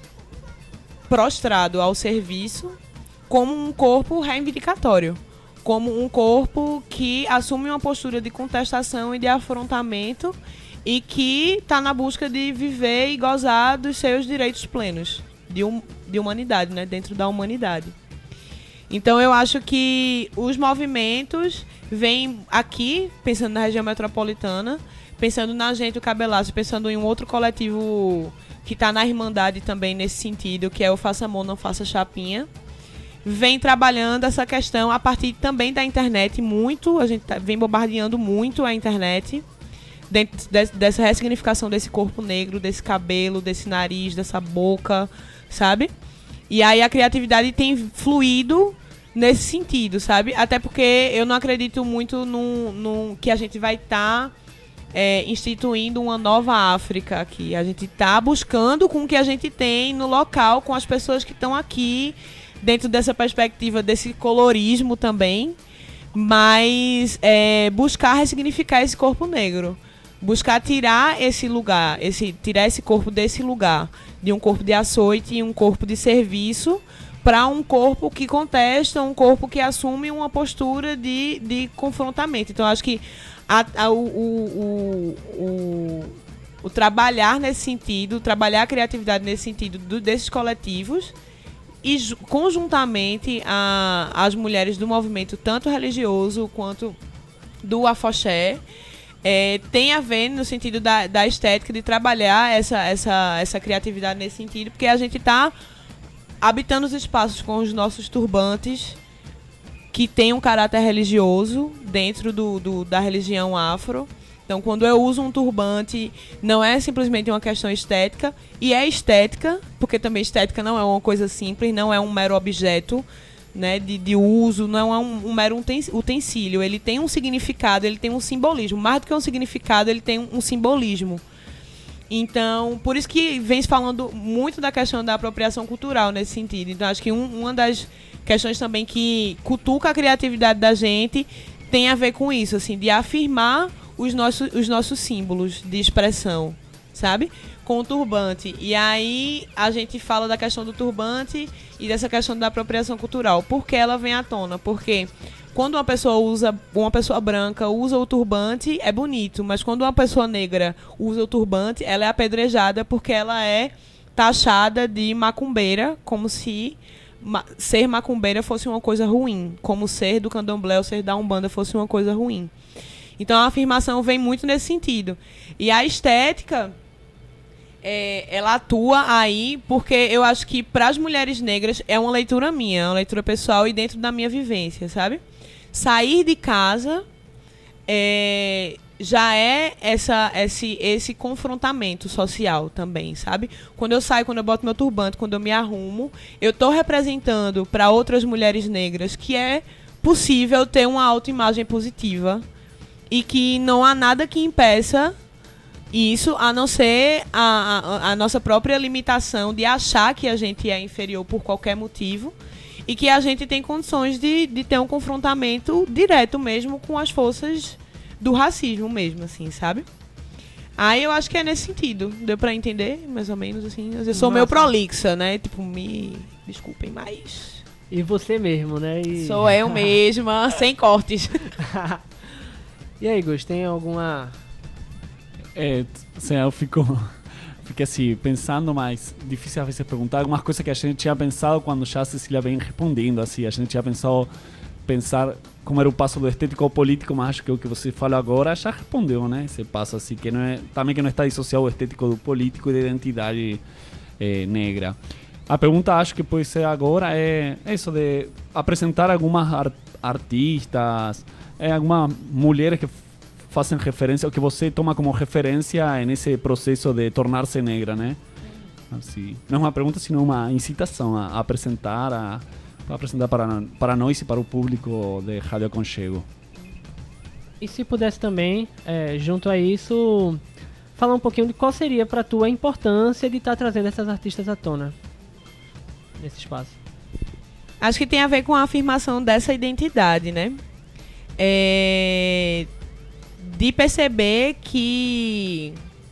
prostrado ao serviço, como um corpo reivindicatório, como um corpo que assume uma postura de contestação e de afrontamento e que está na busca de viver e gozar dos seus direitos plenos de, um, de humanidade, né, dentro da humanidade. Então eu acho que os movimentos vêm aqui, pensando na região metropolitana, pensando na gente, o Cabelaço, pensando em um outro coletivo que está na Irmandade também nesse sentido, que é o Faça Amor, Não Faça Chapinha, vem trabalhando essa questão a partir também da internet muito, a gente tá, vem bombardeando muito a internet, dentro de, dessa ressignificação desse corpo negro, desse cabelo, desse nariz, dessa boca, sabe? E aí a criatividade tem fluído nesse sentido, sabe? Até porque eu não acredito muito num, num, que a gente vai estar... Tá, É, instituindo uma nova África aqui. A gente está buscando com o que a gente tem no local, com as pessoas que estão aqui, dentro dessa perspectiva desse colorismo também, mas é, buscar ressignificar esse corpo negro, buscar tirar esse lugar, esse, tirar esse corpo desse lugar, de um corpo de açoite e um corpo de serviço, para um corpo que contesta, um corpo que assume uma postura de, de confrontamento. Então, acho que A, a, o, o, o, o trabalhar nesse sentido, trabalhar a criatividade nesse sentido do, desses coletivos e conjuntamente a, as mulheres do movimento, tanto religioso quanto do afoxé, é, tem a ver no sentido da, da estética, de trabalhar essa, essa, essa criatividade nesse sentido, porque a gente está habitando os espaços com os nossos turbantes, que tem um caráter religioso dentro do, do, da religião afro. Então, quando eu uso um turbante, não é simplesmente uma questão estética, e é estética, porque também estética não é uma coisa simples, não é um mero objeto, né, de, de uso, não é um, um mero utensílio. Ele tem um significado, ele tem um simbolismo. Mais do que um significado, ele tem um, um simbolismo. Então, por isso que vem se falando muito da questão da apropriação cultural nesse sentido. Então, acho que um, uma das questões também que cutuca a criatividade da gente tem a ver com isso, assim, de afirmar os nossos, os nossos símbolos de expressão, sabe? Com o turbante. E aí a gente fala da questão do turbante e dessa questão da apropriação cultural. Por que ela vem à tona? Porque quando uma pessoa usa, uma pessoa branca usa o turbante, é bonito, mas quando uma pessoa negra usa o turbante, ela é apedrejada porque ela é taxada de macumbeira, como se ma- ser macumbeira fosse uma coisa ruim, como ser do candomblé ou ser da umbanda fosse uma coisa ruim. Então a afirmação vem muito nesse sentido. E a estética, é, ela atua aí porque eu acho que para as mulheres negras é uma leitura minha, é uma leitura pessoal e dentro da minha vivência, sabe? Sair de casa é, já é essa, esse, esse confrontamento social também, sabe? Quando eu saio, quando eu boto meu turbante, quando eu me arrumo, eu estou representando para outras mulheres negras que é possível ter uma autoimagem positiva e que não há nada que impeça isso, a não ser a, a, a nossa própria limitação de achar que a gente é inferior por qualquer motivo e que a gente tem condições de, de ter um confrontamento direto mesmo com as forças do racismo mesmo, assim, sabe? Aí eu acho que é nesse sentido. Deu pra entender, mais ou menos, assim. Eu sou Massa. meio prolixa, né? Tipo, me desculpem, mas... E você mesmo, né? E... Sou eu mesma, sem cortes. E aí, Gus, tem alguma... É, assim, eu fico, fiquei assim, pensando, mas difícil às vezes perguntar algumas coisas que a gente tinha pensado quando já a Cecília vem respondendo, assim, a gente tinha pensado, pensar como era o passo do estético ao político, mas acho que o que você falou agora já respondeu, né? Esse passo, assim, que não é, também que não está dissociado o estético do político e da identidade é, negra. A pergunta, acho que pode ser agora, é isso de apresentar algumas art artistas, é, algumas mulheres que fazem referência, o que você toma como referência nesse processo de tornar-se negra, né? Assim, não é uma pergunta, sino uma incitação a, a apresentar, a, a apresentar para, para nós e para o público de Rádio Aconchego. E se pudesse também, é, junto a isso, falar um pouquinho de qual seria para tu a importância de estar tá trazendo essas artistas à tona nesse espaço. Acho que tem a ver com a afirmação dessa identidade, né? É... De perceber que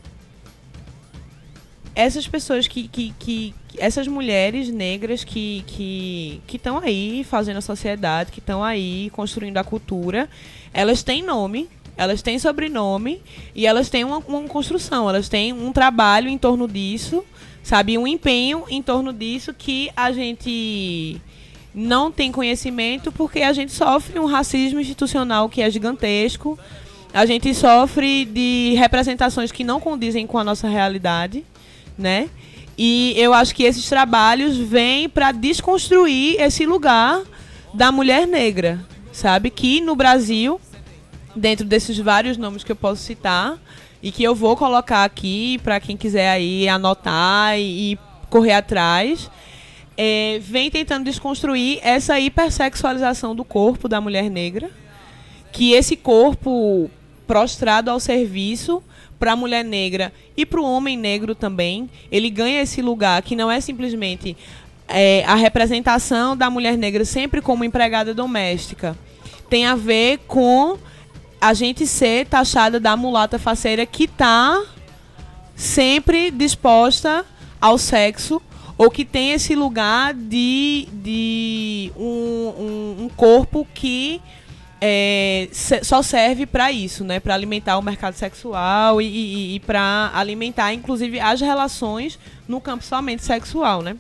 essas pessoas que, que, que essas mulheres negras que que que estão aí fazendo a sociedade, que estão aí construindo a cultura, elas têm nome, elas têm sobrenome e elas têm uma, uma construção, elas têm um trabalho em torno disso, sabe, um empenho em torno disso que a gente não tem conhecimento porque a gente sofre um racismo institucional que é gigantesco. A gente sofre de representações que não condizem com a nossa realidade, né? E eu acho que esses trabalhos vêm para desconstruir esse lugar da mulher negra, sabe? Que no Brasil, dentro desses vários nomes que eu posso citar, e que eu vou colocar aqui para quem quiser aí anotar e, e correr atrás, é, vem tentando desconstruir essa hipersexualização do corpo da mulher negra, que esse corpo prostrado ao serviço para a mulher negra e para o homem negro também, ele ganha esse lugar que não é simplesmente é, a representação da mulher negra sempre como empregada doméstica. Tem a ver com a gente ser taxada da mulata faceira que está sempre disposta ao sexo ou que tem esse lugar de, de um, um, um corpo que É, só serve para isso, né? Para alimentar o mercado sexual e, e, e para alimentar, inclusive, as relações no campo somente sexual, né?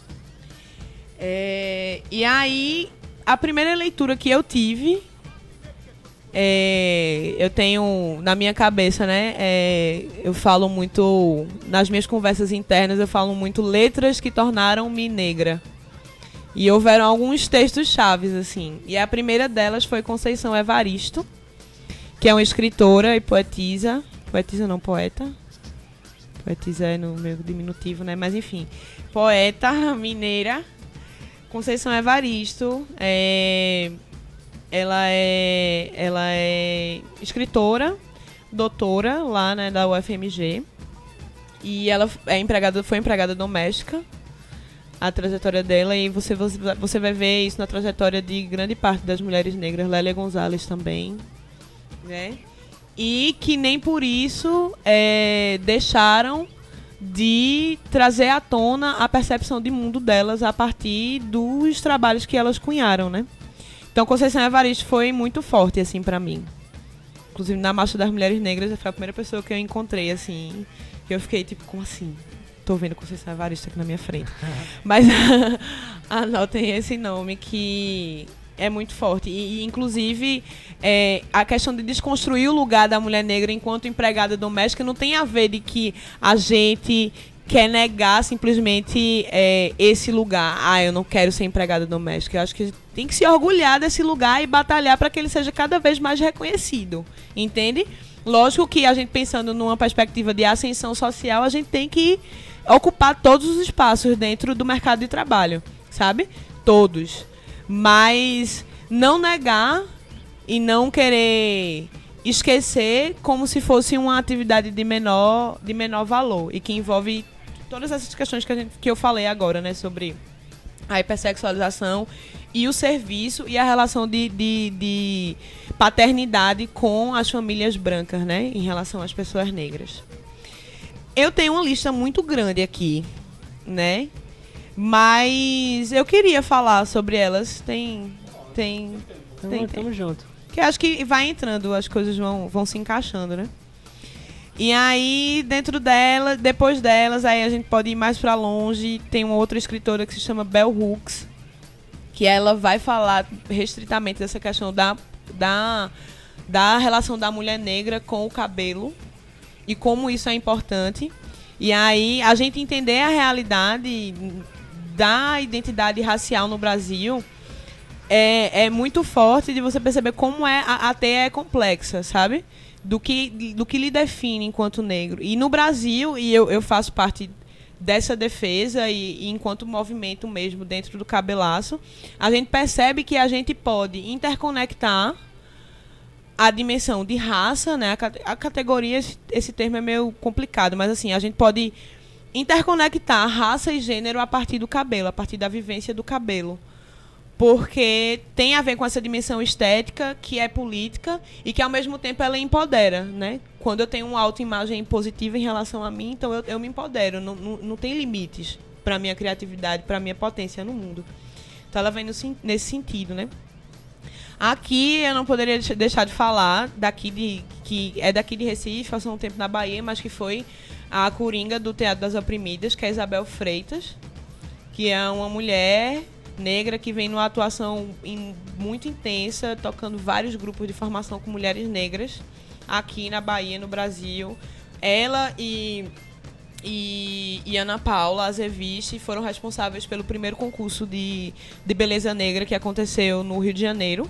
É, e aí, a primeira leitura que eu tive, é, eu tenho na minha cabeça, né? É, eu falo muito, nas minhas conversas internas, eu falo muito letras que tornaram-me negra. E houveram alguns textos chaves, assim. E a primeira delas foi Conceição Evaristo, que é uma escritora e poetisa. Poetisa não, poeta. Poetisa é no meio diminutivo, né? Mas enfim. Poeta mineira. Conceição Evaristo. É... Ela, é... Ela é escritora, doutora lá, né, da U F M G. E ela é empregada, foi empregada doméstica. A trajetória dela, e você, você, você vai ver isso na trajetória de grande parte das mulheres negras, Lélia Gonzalez também, né? E que nem por isso é, deixaram de trazer à tona a percepção de mundo delas a partir dos trabalhos que elas cunharam, né? Então, Conceição Evaristo foi muito forte, assim, pra mim. Inclusive, na Marcha das Mulheres Negras, foi a primeira pessoa que eu encontrei, assim, que eu fiquei, tipo, como assim? tô vendo Conceição Evaristo aqui na minha frente. Mas anotem esse nome que é muito forte. E, e inclusive, é, a questão de desconstruir o lugar da mulher negra enquanto empregada doméstica não tem a ver de que a gente quer negar simplesmente é, esse lugar. Ah, eu não quero ser empregada doméstica. Eu acho que tem que se orgulhar desse lugar e batalhar para que ele seja cada vez mais reconhecido. Entende? Lógico que a gente pensando numa perspectiva de ascensão social, a gente tem que ocupar todos os espaços dentro do mercado de trabalho, sabe? Todos. Mas não negar e não querer esquecer como se fosse uma atividade de menor, de menor valor e que envolve todas essas questões que, a gente, que eu falei agora, né? Sobre a hipersexualização e o serviço e a relação de, de, de paternidade com as famílias brancas, né? Em relação às pessoas negras. Eu tenho uma lista muito grande aqui, né? Mas eu queria falar sobre elas. Tem... tem, Tamo, tem, tamo tem. junto. Que acho que vai entrando, as coisas vão, vão se encaixando, né? E aí, dentro dela, depois delas, aí a gente pode ir mais pra longe. Tem uma outra escritora que se chama Bell Hooks, que ela vai falar restritamente dessa questão da, da, da relação da mulher negra com o cabelo e como isso é importante. E aí, a gente entender a realidade da identidade racial no Brasil é, é muito forte de você perceber como é, a, a teia é complexa, sabe? Do que, do que lhe define enquanto negro. E no Brasil, e eu, eu faço parte dessa defesa e, e enquanto movimento mesmo dentro do cabelaço, a gente percebe que a gente pode interconectar a dimensão de raça, né? A, a categoria, esse, esse termo é meio complicado, mas assim, a gente pode interconectar raça e gênero a partir do cabelo, a partir da vivência do cabelo. Porque tem a ver com essa dimensão estética, que é política, e que ao mesmo tempo ela empodera, né? Quando eu tenho uma autoimagem positiva em relação a mim, então eu, eu me empodero. Não, não, não tem limites para a minha criatividade, para a minha potência no mundo. Então ela vem no, nesse sentido, né? Aqui eu não poderia deixar de falar, daqui de, que é daqui de Recife, passou um tempo na Bahia, mas que foi a coringa do Teatro das Oprimidas, que é a Isabel Freitas, que é uma mulher negra que vem numa atuação in, muito intensa, tocando vários grupos de formação com mulheres negras aqui na Bahia, no Brasil. Ela e, e, e Ana Paula Azeviche foram responsáveis pelo primeiro concurso de, de beleza negra que aconteceu no Rio de Janeiro.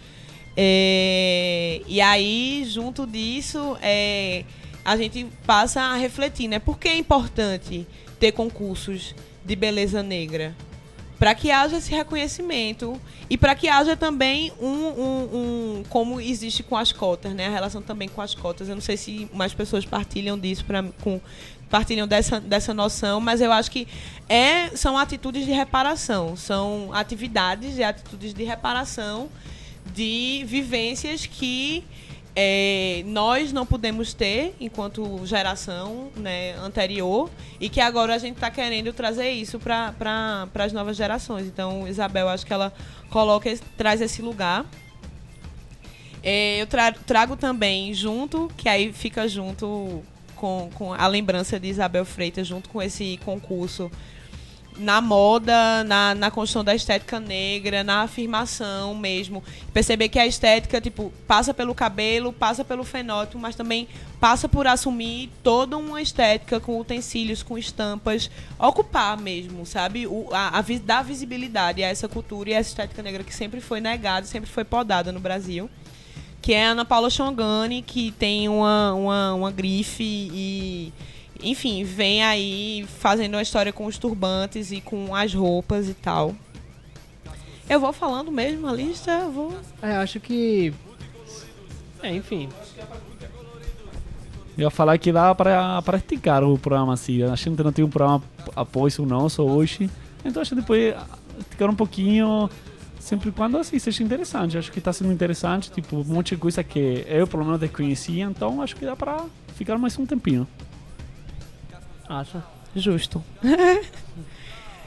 É, e aí, junto disso, é, a gente passa a refletir, né? Por que é importante ter concursos de beleza negra? Para que haja esse reconhecimento e para que haja também um, um, um... como existe com as cotas, né? A relação também com as cotas. Eu não sei se mais pessoas partilham disso, pra, com, partilham dessa, dessa noção, mas eu acho que é, são atitudes de reparação. São atividades e atitudes de reparação de vivências que é, nós não pudemos ter enquanto geração, né, anterior, e que agora a gente está querendo trazer isso para pra, as novas gerações. Então, Isabel, acho que ela coloca, traz esse lugar. É, eu tra trago também junto, que aí fica junto com, com a lembrança de Isabel Freitas, junto com esse concurso, na moda, na, na construção da estética negra, na afirmação mesmo. Perceber que a estética, tipo, passa pelo cabelo, passa pelo fenótipo, mas também passa por assumir toda uma estética com utensílios, com estampas, ocupar mesmo, sabe? O, a, a, dar visibilidade a essa cultura e a essa estética negra que sempre foi negada, sempre foi podada no Brasil. Que é a Ana Paula Chongani, que tem uma, uma, uma grife e... enfim, vem aí fazendo uma história com os turbantes e com as roupas e tal. Eu vou falando mesmo a lista, eu vou... É, acho que... É, enfim. Eu ia falar que dá para para esticar o programa assim. A gente não tem um programa após o nosso hoje, então a gente pode esticar um pouquinho, sempre quando assim seja interessante. Acho que está sendo interessante, tipo, um monte de coisa que eu pelo menos desconhecia, então acho que dá para ficar mais um tempinho. Acha? Justo.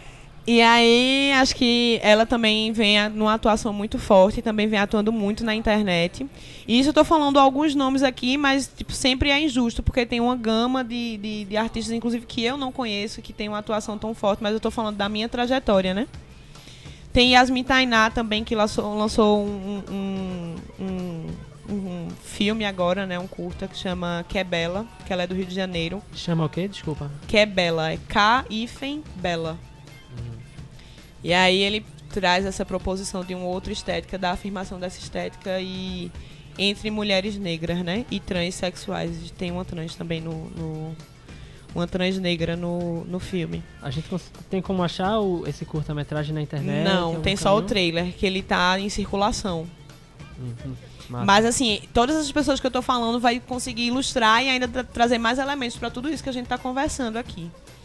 E aí, acho que ela também vem a- numa atuação muito forte, também vem atuando muito na internet. E isso eu tô falando alguns nomes aqui, mas tipo, sempre é injusto, porque tem uma gama de, de, de artistas, inclusive, que eu não conheço, que tem uma atuação tão forte, mas eu tô falando da minha trajetória, né? Tem Yasmin Tainá também, que lançou, lançou um, um, um, um filme agora, né? Um curta que chama Que é Bela, que ela é do Rio de Janeiro. Chama o quê? Desculpa. Que é Bela, é K-Bela. E aí ele traz essa proposição de uma outra estética, da afirmação dessa estética e entre mulheres negras, né? E transexuais. Tem uma trans também no... no uma trans negra no, no filme. A gente cons- tem como achar o- esse curta-metragem na internet? Não, algum tem só o caminho? trailer, que ele tá em circulação. Uhum. Massa. Mas assim, todas as pessoas que eu tô falando vai conseguir ilustrar e ainda tra- trazer mais elementos para tudo isso que a gente tá conversando aqui.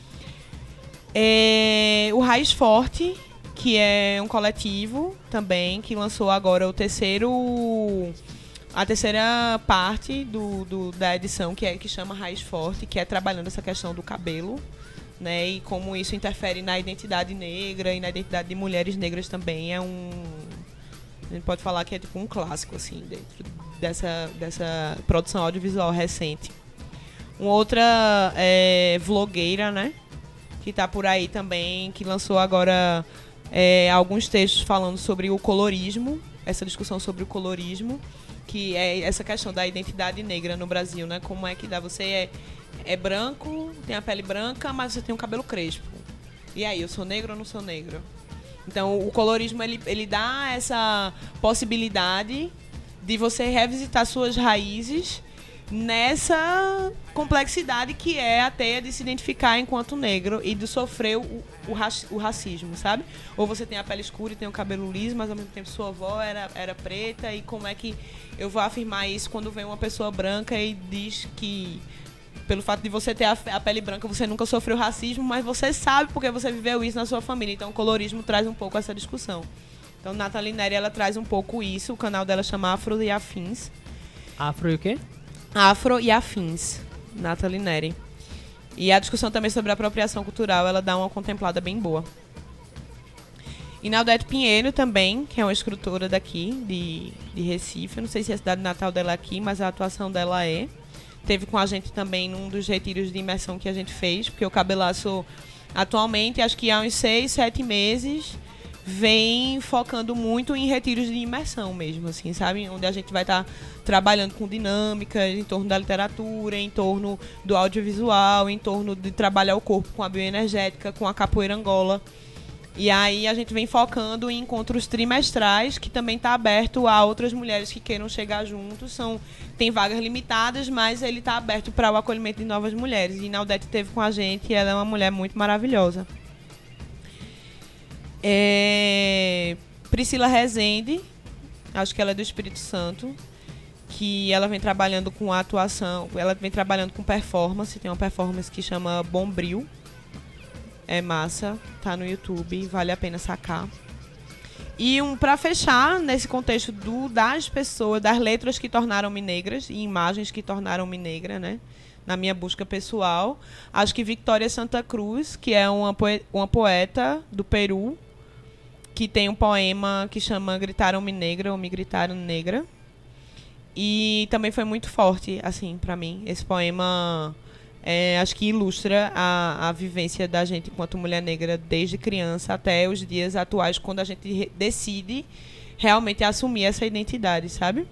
É, o Raiz Forte, que é um coletivo também, que lançou agora o terceiro... A terceira parte do, do, da edição, que, é, que chama Raiz Forte, que é trabalhando essa questão do cabelo, né? E como isso interfere na identidade negra e na identidade de mulheres negras também. É um... A gente pode falar que é tipo um clássico, assim, dentro dessa, dessa produção audiovisual recente. Uma outra é, vlogueira, né? Que tá por aí também, que lançou agora é, alguns textos falando sobre o colorismo, essa discussão sobre o colorismo, que é essa questão da identidade negra no Brasil, né? Como é que dá? Você é, é branco, tem a pele branca, mas você tem um cabelo crespo. E aí, eu sou negro ou não sou negro? Então, o colorismo, ele, ele dá essa possibilidade de você revisitar suas raízes nessa complexidade que é a teia de se identificar enquanto negro e de sofrer o, o, raci- o racismo, sabe? Ou você tem a pele escura e tem o cabelo liso, mas ao mesmo tempo sua avó era, era preta, e como é que eu vou afirmar isso quando vem uma pessoa branca e diz que pelo fato de você ter a, a pele branca você nunca sofreu racismo, mas você sabe porque você viveu isso na sua família. Então o colorismo traz um pouco essa discussão. Então Nathalie Neri, ela traz um pouco isso, o canal dela chama Afro e Afins. Afro e o quê? Afro e Afins, Nathalie Neri. E a discussão também sobre a apropriação cultural, ela dá uma contemplada bem boa. E Naudete Pinheiro também, que é uma escritora daqui, de, de Recife. Eu não sei se é a cidade natal dela é aqui, mas a atuação dela é. Teve com a gente também num dos retiros de imersão que a gente fez, porque o Cabelaço, atualmente, acho que há uns seis, sete meses, vem focando muito em retiros de imersão mesmo, assim, sabe? Onde a gente vai estar tá trabalhando com dinâmicas em torno da literatura, em torno do audiovisual, em torno de trabalhar o corpo com a bioenergética, com a capoeira Angola. E aí a gente vem focando em encontros trimestrais, que também está aberto a outras mulheres que queiram chegar juntos. São, tem vagas limitadas, mas ele está aberto para o acolhimento de novas mulheres. E Naudete esteve com a gente e ela é uma mulher muito maravilhosa. É... Priscila Rezende, acho que ela é do Espírito Santo, que ela vem trabalhando com atuação, ela vem trabalhando com performance, tem uma performance que chama Bombril. É massa, tá no YouTube, vale a pena sacar. E um, para fechar, nesse contexto do, das pessoas, das letras que tornaram-me negras e imagens que tornaram-me negra, né? Na minha busca pessoal, acho que Victoria Santa Cruz, que é uma, poe- uma poeta do Peru, que tem um poema que chama Gritaram-me Negra ou Me Gritaram Negra. E também foi muito forte, assim, para mim. Esse poema... É, acho que ilustra a, a vivência da gente enquanto mulher negra desde criança até os dias atuais, quando a gente re- decide realmente assumir essa identidade, sabe?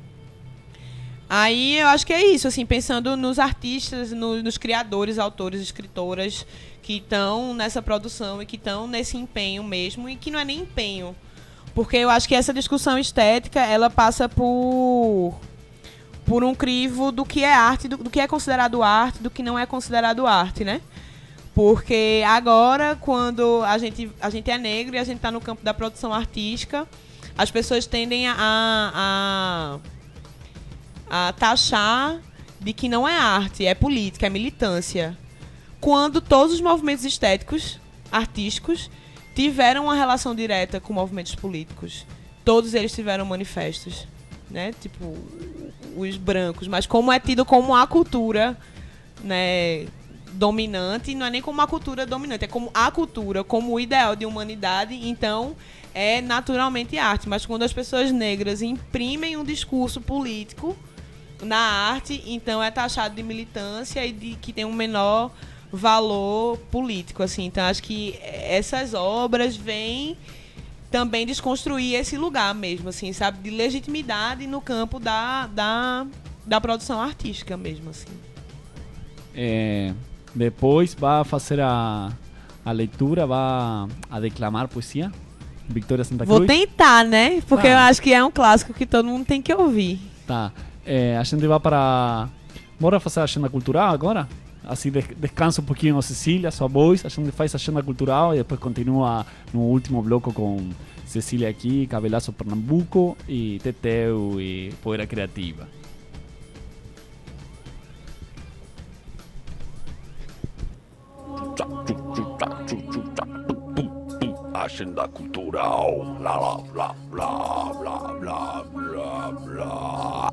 Aí eu acho que é isso, assim, pensando nos artistas, no, nos criadores, autores, escritoras que estão nessa produção e que estão nesse empenho mesmo, e que não é nem empenho, porque eu acho que essa discussão estética, ela passa por... por um crivo do que é arte, do, do que é considerado arte, do que não é considerado arte, né? Porque agora, quando a gente, a gente é negro e a gente está no campo da produção artística, as pessoas tendem a, a, a taxar de que não é arte, é política, é militância. Quando todos os movimentos estéticos, artísticos, tiveram uma relação direta com movimentos políticos. Todos eles tiveram manifestos, né? Tipo... os brancos, mas como é tido como a cultura, né, dominante, não é nem como uma cultura dominante, é como a cultura, como o ideal de humanidade, então é naturalmente arte. Mas quando as pessoas negras imprimem um discurso político na arte, então é taxado de militância e de que tem um menor valor político, assim. Então acho que essas obras vêm também desconstruir esse lugar mesmo, assim, sabe, de legitimidade no campo da, da, da produção artística mesmo, assim. É, depois vai fazer a, a leitura, vai a declamar poesia, Victoria Santa Cruz. Vou tentar, né? Porque Ah. eu acho que é um clássico que todo mundo tem que ouvir. Tá, é, a gente vai para... Bora fazer a agenda cultural agora? Assim, des- descansa um pouquinho a Cecília, sua voz, a gente faz a agenda cultural e depois continua no último bloco com Cecília aqui, Cabelaço Pernambuco e Teteu e Poeira Criativa. Agenda cultural, lá, lá, lá, blá, blá, blá, blá, blá.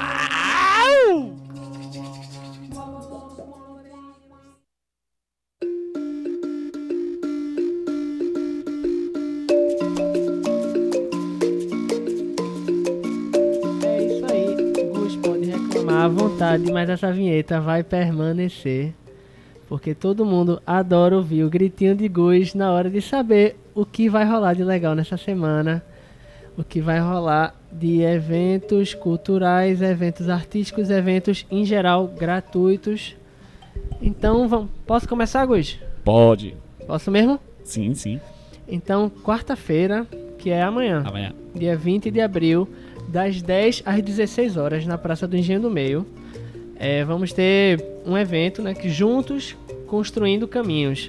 É isso aí, Gus pode reclamar à vontade, mas essa vinheta vai permanecer. Porque todo mundo adora ouvir o gritinho de Gus na hora de saber o que vai rolar de legal nessa semana. O que vai rolar de eventos culturais, eventos artísticos, eventos em geral gratuitos. Então, vamos, posso começar, Gus? Pode. Posso mesmo? Sim, sim. Então, quarta-feira, que é amanhã, Amanhã. dia vinte de abril, das dez às dezesseis horas, na Praça do Engenho do Meio, é, vamos ter um evento, né, que juntos construindo caminhos.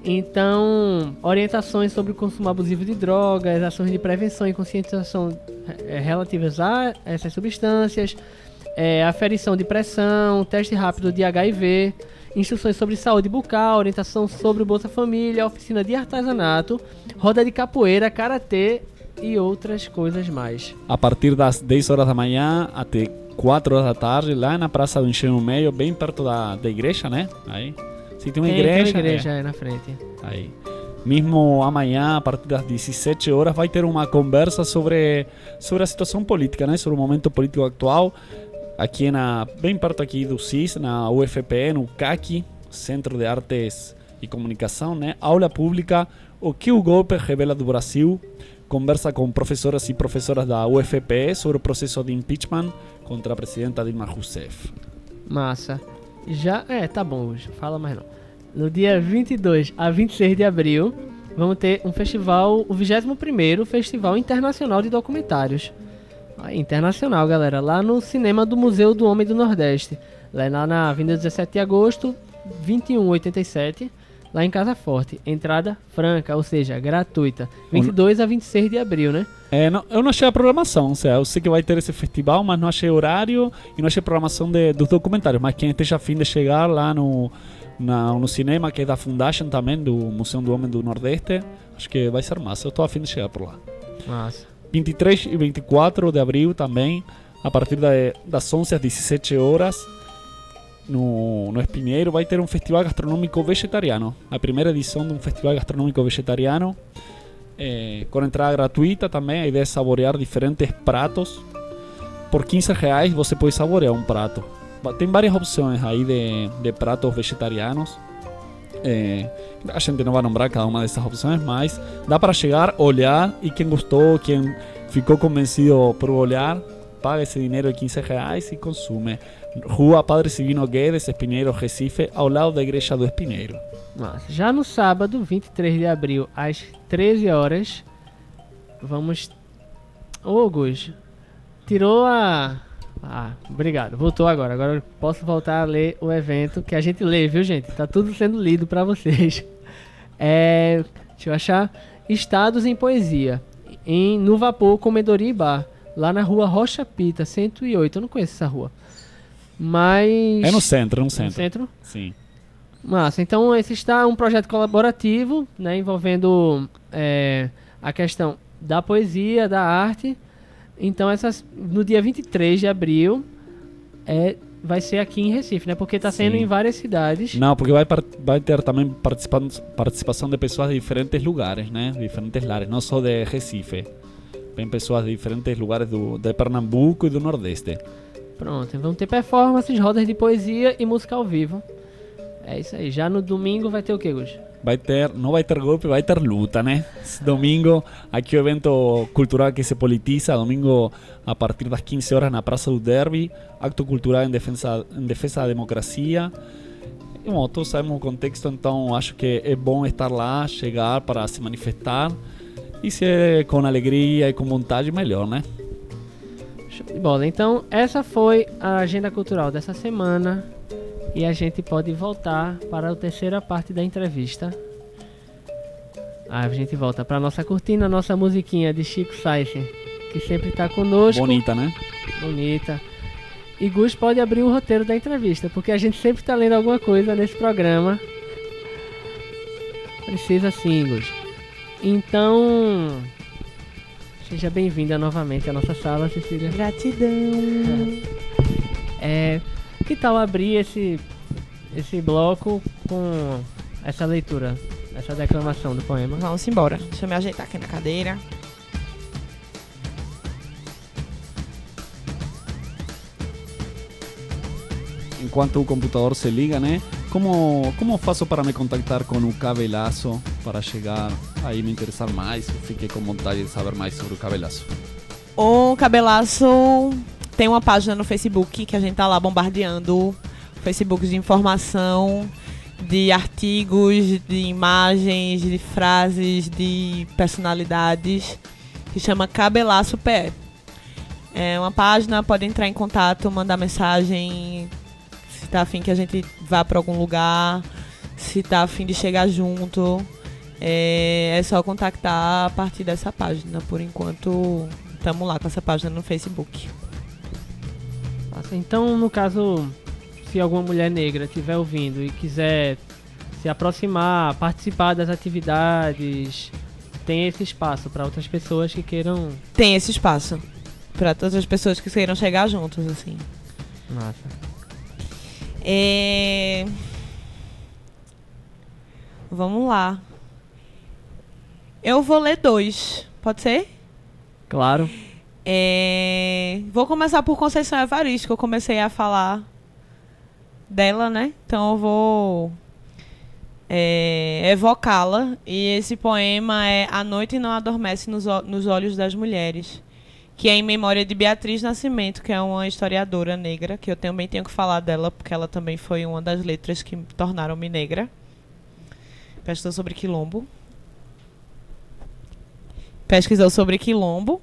Então, orientações sobre o consumo abusivo de drogas, ações de prevenção e conscientização é, relativas a essas substâncias, é, aferição de pressão, teste rápido de H I V, instruções sobre saúde bucal, orientação sobre o Bolsa Família, oficina de artesanato, roda de capoeira, karatê e outras coisas mais. A partir das dez horas da manhã até quatro horas da tarde, lá na Praça do Engenho do Meio, bem perto da, da igreja, né? Aí. Se tem uma Tem, igreja. tem uma igreja é. aí na frente. Aí. Mesmo amanhã, a partir das dezessete horas, vai ter uma conversa sobre, sobre a situação política, né? Sobre o momento político atual. Aqui na, bem perto aqui do C I S, na U F P E, no C A C, Centro de Artes e Comunicação, né? Aula pública, o que o golpe revela do Brasil. Conversa com professoras e professoras da U F P E sobre o processo de impeachment contra a presidenta Dilma Rousseff. Massa. Já, é, tá bom, fala mais não. No dia vinte e dois a vinte e seis de abril, vamos ter um festival, o vigésimo primeiro Festival Internacional de Documentários. Aí, internacional, galera, lá no cinema do Museu do Homem do Nordeste. Lá na Avenida dezessete de agosto, vinte e um oitenta e sete, lá em Casa Forte. Entrada franca, ou seja, gratuita. vinte e dois a vinte e seis de abril, né? É, não, eu não achei a programação, ou seja, eu sei que vai ter esse festival, mas não achei horário e não achei programação de, dos documentários. Mas quem esteja a fim de chegar lá no, na, no cinema, que é da Fundation também, do Museu do Homem do Nordeste, acho que vai ser massa. Eu estou a fim de chegar por lá. Massa. vinte e três e vinte e quatro de abril também, a partir de, das onze às dezessete horas, no, no Espinheiro, vai ter um festival gastronômico vegetariano. A primeira edição de um festival gastronômico vegetariano. É, com entrada gratuita também, a ideia é saborear diferentes pratos. Por quinze reais você pode saborear um prato. Tem várias opções aí de, de pratos vegetarianos. É, a gente não vai nombrar cada uma dessas opções, mas dá para chegar, olhar e quem gostou, quem ficou convencido por olhar, paga esse dinheiro de quinze reais e consume. Rua Padre Silvino Guedes, Espinheiro, Recife, ao lado da Igreja do Espinheiro. Massa. Já no sábado, vinte e três de abril, às treze horas, vamos... Ô, Gus, tirou a... Ah, obrigado. Voltou agora. Agora eu posso voltar a ler o evento que a gente lê, viu, gente? Tá tudo sendo lido pra vocês. É... Deixa eu achar. Estados em Poesia. Em, no Vapor, Comedoria e Bar. Lá na rua Rocha Pita, cento e oito. Eu não conheço essa rua. Mas... É no centro, é no centro. No centro? Sim. Massa, então esse está um projeto colaborativo, né, envolvendo é, a questão da poesia, da arte. Então essas, no dia vinte e três de abril é vai ser aqui em Recife, né? Porque tá sendo Sim. em várias cidades. Não, porque vai, par- vai ter também participa- participação de pessoas de diferentes lugares, né? Diferentes lares, não só de Recife. Vem pessoas de diferentes lugares do, de Pernambuco e do Nordeste. Pronto, vão ter performances, rodas de poesia e música ao vivo. É isso aí. Já no domingo vai ter o que, Gus? Vai ter, não vai ter golpe, vai ter luta, né? Domingo, aqui o evento cultural que se politiza, domingo a partir das quinze horas na Praça do Derby, acto cultural em defesa, em defesa da democracia. E, bom, todos sabemos o contexto, então acho que é bom estar lá, chegar para se manifestar. E se é com alegria e com vontade, melhor, né? Show de bola. Então, essa foi a agenda cultural dessa semana. E a gente pode voltar para a terceira parte da entrevista. Aí a gente volta para a nossa cortina, nossa musiquinha de Chico Sainz, que sempre está conosco. Bonita, né? Bonita. E Gus pode abrir o roteiro da entrevista, porque a gente sempre está lendo alguma coisa nesse programa. Precisa sim, Gus. Então, seja bem-vinda novamente à nossa sala, Cecília. Gratidão. É... Que tal abrir esse, esse bloco com essa leitura, essa declamação do poema? Vamos embora. Deixa eu me ajeitar aqui na cadeira. Enquanto o computador se liga, né? Como, como faço para me contactar com o Cabelaço para chegar aí me interessar mais? Eu fiquei com vontade de saber mais sobre o Cabelaço. O Cabelaço tem uma página no Facebook que a gente tá lá bombardeando Facebook de informação, de artigos, de imagens, de frases, de personalidades, que chama Cabelaço P E. É uma página, pode entrar em contato, mandar mensagem, se tá afim que a gente vá para algum lugar, se tá afim de chegar junto. É, é só contactar a partir dessa página. Por enquanto, estamos lá com essa página no Facebook. Então, no caso, se alguma mulher negra estiver ouvindo e quiser se aproximar, participar das atividades, tem esse espaço para outras pessoas que queiram... Tem esse espaço para todas as pessoas que queiram chegar juntos, assim. Massa. É... Vamos lá. Eu vou ler dois, pode ser? Claro. É... Vou começar por Conceição Evaristo, que eu comecei a falar dela, né? Então eu vou é, evocá-la. E esse poema é A Noite Não Adormece nos, nos Olhos das Mulheres, que é em memória de Beatriz Nascimento, que é uma historiadora negra, que eu também tenho que falar dela, porque ela também foi uma das letras que tornaram-me negra. Pesquisou sobre Quilombo. Pesquisou sobre Quilombo.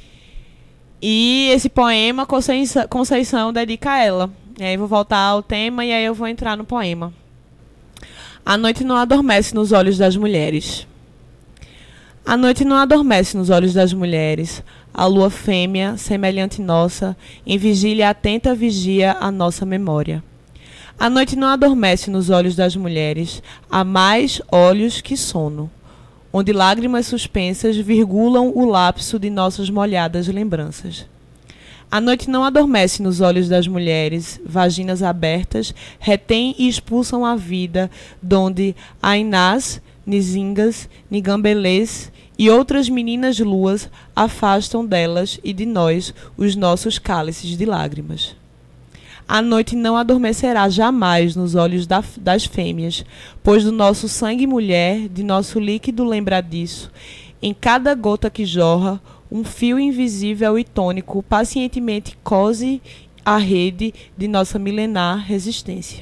E esse poema, Conceição, Conceição dedica a ela. E aí vou voltar ao tema e aí eu vou entrar no poema. A noite não adormece nos olhos das mulheres. A noite não adormece nos olhos das mulheres. A lua fêmea, semelhante nossa, em vigília atenta vigia a nossa memória. A noite não adormece nos olhos das mulheres. Há mais olhos que sono, onde lágrimas suspensas virgulam o lapso de nossas molhadas lembranças. A noite não adormece nos olhos das mulheres, vaginas abertas retêm e expulsam a vida, donde Ainás, Nizingas, Nigambelês e outras meninas luas afastam delas e de nós os nossos cálices de lágrimas. A noite não adormecerá jamais nos olhos da, das fêmeas, pois do nosso sangue mulher, de nosso líquido lembradiço, em cada gota que jorra, um fio invisível e tônico pacientemente cose a rede de nossa milenar resistência.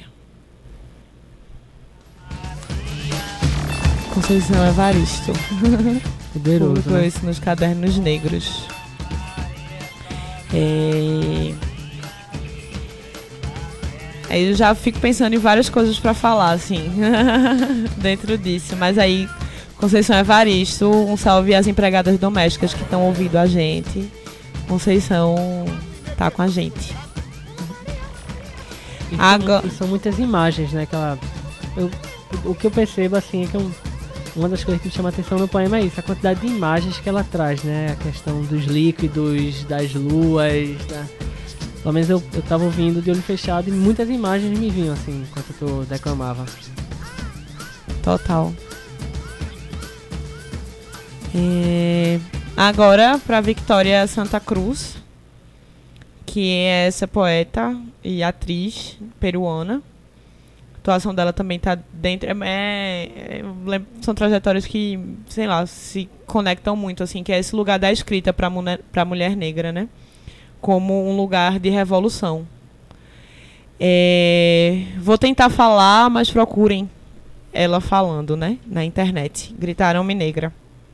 Conceição Evaristo. Poderoso, Publicou né? isso nos Cadernos Negros. É... Aí eu já fico pensando em várias coisas pra falar, assim, dentro disso. Mas aí, Conceição Evaristo, um salve às empregadas domésticas que estão ouvindo a gente. Conceição tá com a gente. E, Agora... tem, e são muitas imagens, né? Que ela, eu, o que eu percebo, assim, é que eu, uma das coisas que me chama a atenção no poema é isso, a quantidade de imagens que ela traz, né? A questão dos líquidos, das luas, da... Pelo menos eu, eu tava ouvindo de olho fechado e muitas imagens me vinham assim, enquanto tu declamava. Total. É... Agora, para Victoria Santa Cruz, que é essa poeta e atriz peruana. A atuação dela também tá dentro... É, é, são trajetórias que, sei lá, se conectam muito, assim, que é esse lugar da escrita para mulher, para mulher negra, né? Como um lugar de revolução. É, vou tentar falar, mas procurem ela falando, né? Na internet. Gritaram-me negra.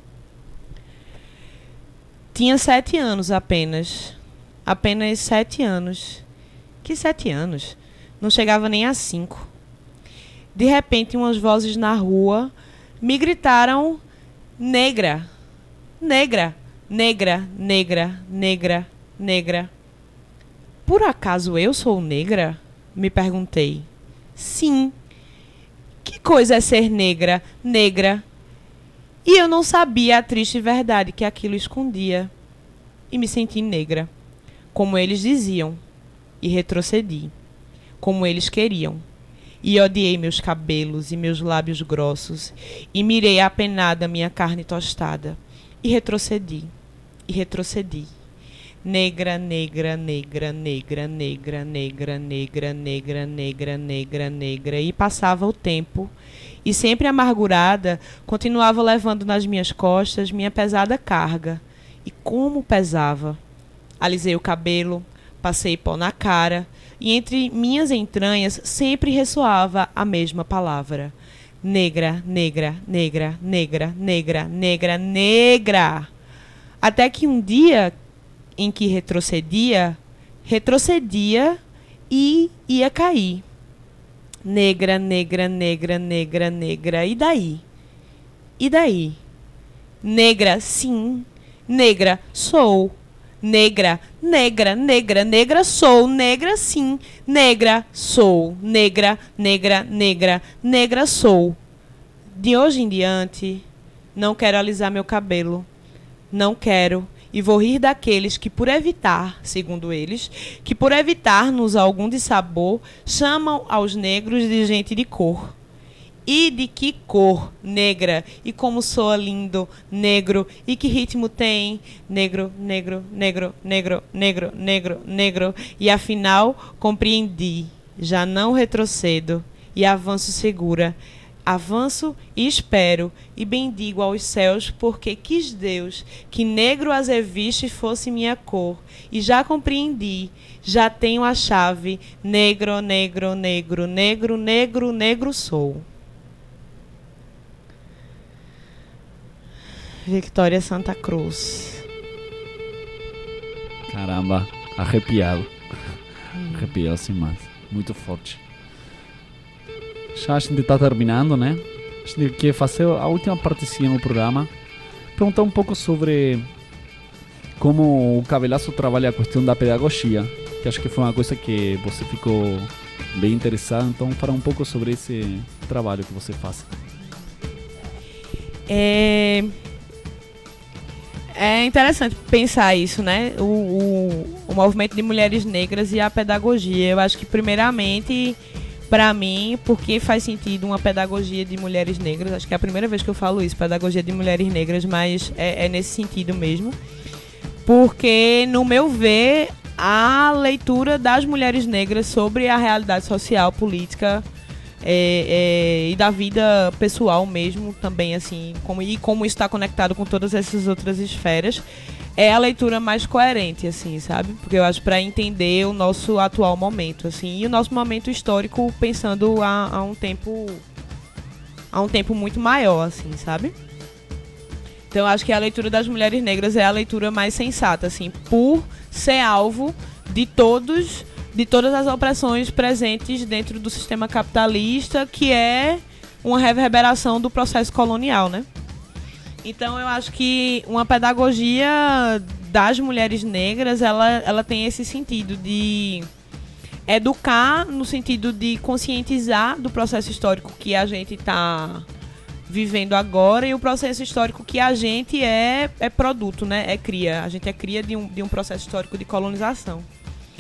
Tinha sete anos apenas. Apenas sete anos. Que sete anos? Não chegava nem a cinco. De repente, umas vozes na rua me gritaram negra. Negra. Negra. Negra. Negra. Negra. Por acaso eu sou negra? Me perguntei. Sim. Que coisa é ser negra? Negra. E eu não sabia a triste verdade que aquilo escondia. E me senti negra, como eles diziam. E retrocedi, como eles queriam. E odiei meus cabelos e meus lábios grossos. E mirei apenada minha carne tostada. E retrocedi, e retrocedi. Negra, negra, negra, negra, negra, negra, negra, negra, negra, negra, negra. E passava o tempo. E sempre amargurada, continuava levando nas minhas costas minha pesada carga. E como pesava! Alisei o cabelo, passei pó na cara, e entre minhas entranhas sempre ressoava a mesma palavra. Negra, negra, negra, negra, negra, negra, negra. Até que um dia em que retrocedia, retrocedia e ia cair. Negra, negra, negra, negra, negra. E daí? E daí? Negra, sim. Negra, sou. Negra, negra, negra, negra, sou. Negra, sim. Negra, sou. Negra, negra, negra, negra, sou. De hoje em diante, não quero alisar meu cabelo. Não quero. E vou rir daqueles que, por evitar, segundo eles, que por evitar-nos algum dissabor, chamam aos negros de gente de cor. E de que cor? Negra. E como soa lindo, negro. E que ritmo tem? Negro, negro, negro, negro, negro, negro, negro. E afinal, compreendi. Já não retrocedo. E avanço segura. Avanço e espero, e bendigo aos céus, porque quis Deus que negro azeviche fosse minha cor. E já compreendi, já tenho a chave, negro, negro, negro, negro, negro, negro sou. Victoria Santa Cruz. Caramba, arrepiado. Arrepiado assim mais. Muito forte. Já a gente está terminando, né? A gente quer fazer a última partezinha do programa. Perguntar um pouco sobre como o Cabelaço trabalha a questão da pedagogia, que acho que foi uma coisa que você ficou bem interessado. Então, falar um pouco sobre esse trabalho que você faz. É, é interessante pensar isso, né? O, o, o movimento de mulheres negras e a pedagogia. Eu acho que, primeiramente, para mim, porque faz sentido uma pedagogia de mulheres negras. Acho que é a primeira vez que eu falo isso, pedagogia de mulheres negras, mas é, é nesse sentido mesmo. Porque, no meu ver, a leitura das mulheres negras sobre a realidade social, política é, é, e da vida pessoal mesmo também, assim, como, e como isso está conectado com todas essas outras esferas, é a leitura mais coerente, assim, sabe? Porque eu acho para entender o nosso atual momento, assim, e o nosso momento histórico pensando a, a um tempo a um tempo muito maior, assim, sabe? Então eu acho que a leitura das mulheres negras é a leitura mais sensata, assim, por ser alvo de todos, de todas as opressões presentes dentro do sistema capitalista, que é uma reverberação do processo colonial, né? Então eu acho que uma pedagogia das mulheres negras, ela, ela tem esse sentido de educar, no sentido de conscientizar do processo histórico que a gente está vivendo agora, e o processo histórico que a gente é, é produto, né? É cria. A gente é cria de um, de um processo histórico de colonização.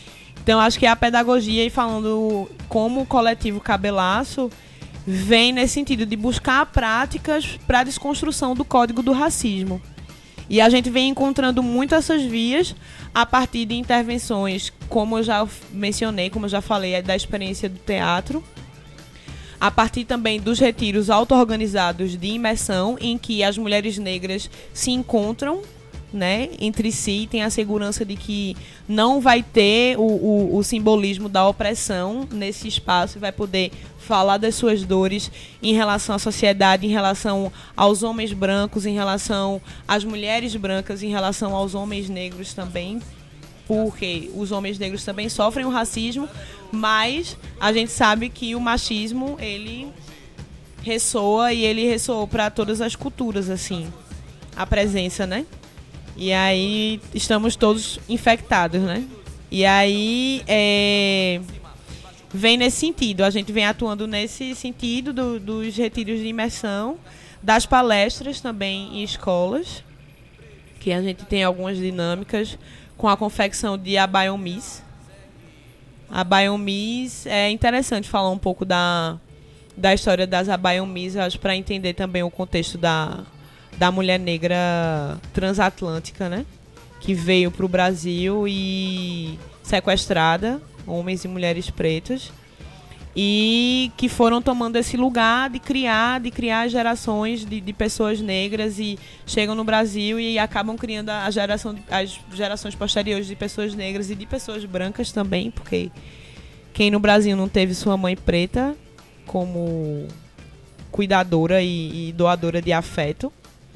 Então, acho que a pedagogia, e falando como o coletivo Cabelaço, vem nesse sentido de buscar práticas para a desconstrução do código do racismo. E a gente vem encontrando muito essas vias a partir de intervenções, como eu já mencionei, como eu já falei, da experiência do teatro, a partir também dos retiros auto-organizados de imersão, em que as mulheres negras se encontram, né, entre si, tem a segurança de que não vai ter o, o, o simbolismo da opressão nesse espaço e vai poder falar das suas dores em relação à sociedade, em relação aos homens brancos, em relação às mulheres brancas, em relação aos homens negros também, porque os homens negros também sofrem o racismo, mas a gente sabe que o machismo, ele ressoa e ele ressoou para todas as culturas, assim, a presença, né? E aí estamos todos infectados, né? E aí é, vem nesse sentido, a gente vem atuando nesse sentido do, dos retiros de imersão, das palestras também em escolas, que a gente tem algumas dinâmicas com a confecção de abaiomis. A abaiomis é interessante falar um pouco da, da história das abaiomis, acho, para entender também o contexto da da mulher negra transatlântica, né? Que veio para o Brasil e sequestrada, homens e mulheres pretas, e que foram tomando esse lugar de criar, de criar gerações de, de pessoas negras e chegam no Brasil e acabam criando a geração, as gerações posteriores de pessoas negras e de pessoas brancas também, porque quem no Brasil não teve sua mãe preta como cuidadora e, e doadora de afeto.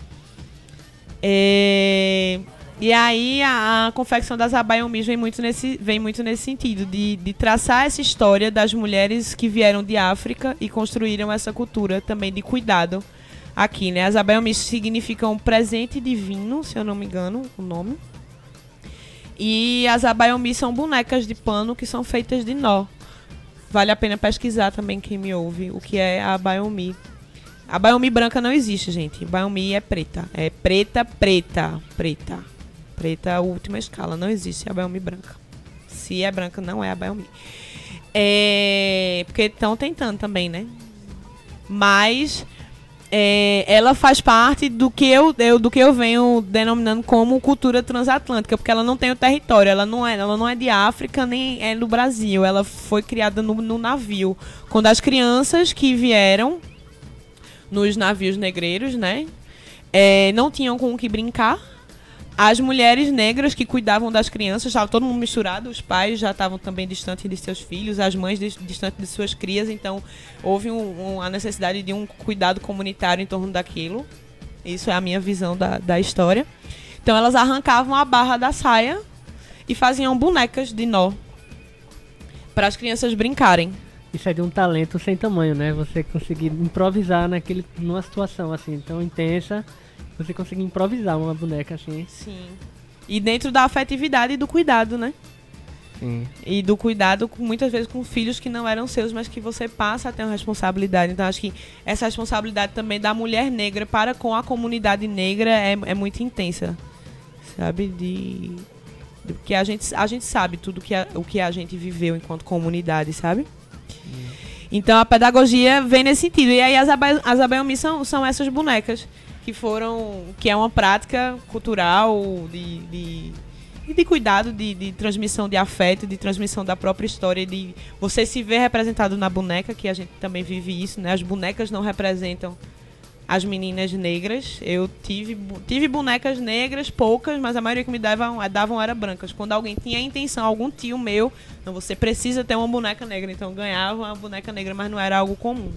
É, e aí a, a confecção das abaiomis vem muito nesse, vem muito nesse sentido, de, de traçar essa história das mulheres que vieram de África e construíram essa cultura também de cuidado aqui, né? As abaiomis significam presente divino, se eu não me engano o nome. E as abaiomis são bonecas de pano que são feitas de nó. Vale a pena pesquisar também, quem me ouve, o que é a abaiomi. A abaiomi branca não existe, gente. A abaiomi é preta. É preta, preta, preta. Preta é a última escala. Não existe a abaiomi branca. Se é branca, não é a abaiomi. É... Porque estão tentando também, né? Mas é... ela faz parte do que eu, eu, do que eu venho denominando como cultura transatlântica, porque ela não tem o território. Ela não é, ela não é de África, nem é do Brasil. Ela foi criada no, no navio. Quando as crianças que vieram nos navios negreiros, né, é, não tinham com o que brincar. As mulheres negras que cuidavam das crianças, estava todo mundo misturado, os pais já estavam também distantes de seus filhos, as mães distantes de suas crias, então houve um, um, a necessidade de um cuidado comunitário em torno daquilo. Isso é a minha visão da, da história. Então elas arrancavam a barra da saia e faziam bonecas de nó para as crianças brincarem. Isso é de um talento sem tamanho, né? Você conseguir improvisar naquele, numa situação assim tão intensa, você conseguir improvisar uma boneca assim. Sim. E dentro da afetividade e do cuidado, né? Sim. E do cuidado, muitas vezes, com filhos que não eram seus, mas que você passa a ter uma responsabilidade. Então, acho que essa responsabilidade também da mulher negra para com a comunidade negra é, é muito intensa, sabe? De, de que a gente, a gente sabe tudo que a, o que a gente viveu enquanto comunidade, sabe? Então a pedagogia vem nesse sentido. E aí as, aba- as abaiomis são, são essas bonecas que foram, que é uma prática cultural de, de, de cuidado, de, de transmissão de afeto, de transmissão da própria história, de você se ver representado na boneca, que a gente também vive isso, né? As bonecas não representam as meninas negras. Eu tive, tive bonecas negras, poucas, mas a maioria que me davam, davam era brancas. Quando alguém tinha a intenção, algum tio meu, não, você precisa ter uma boneca negra, então ganhava uma boneca negra, mas não era algo comum.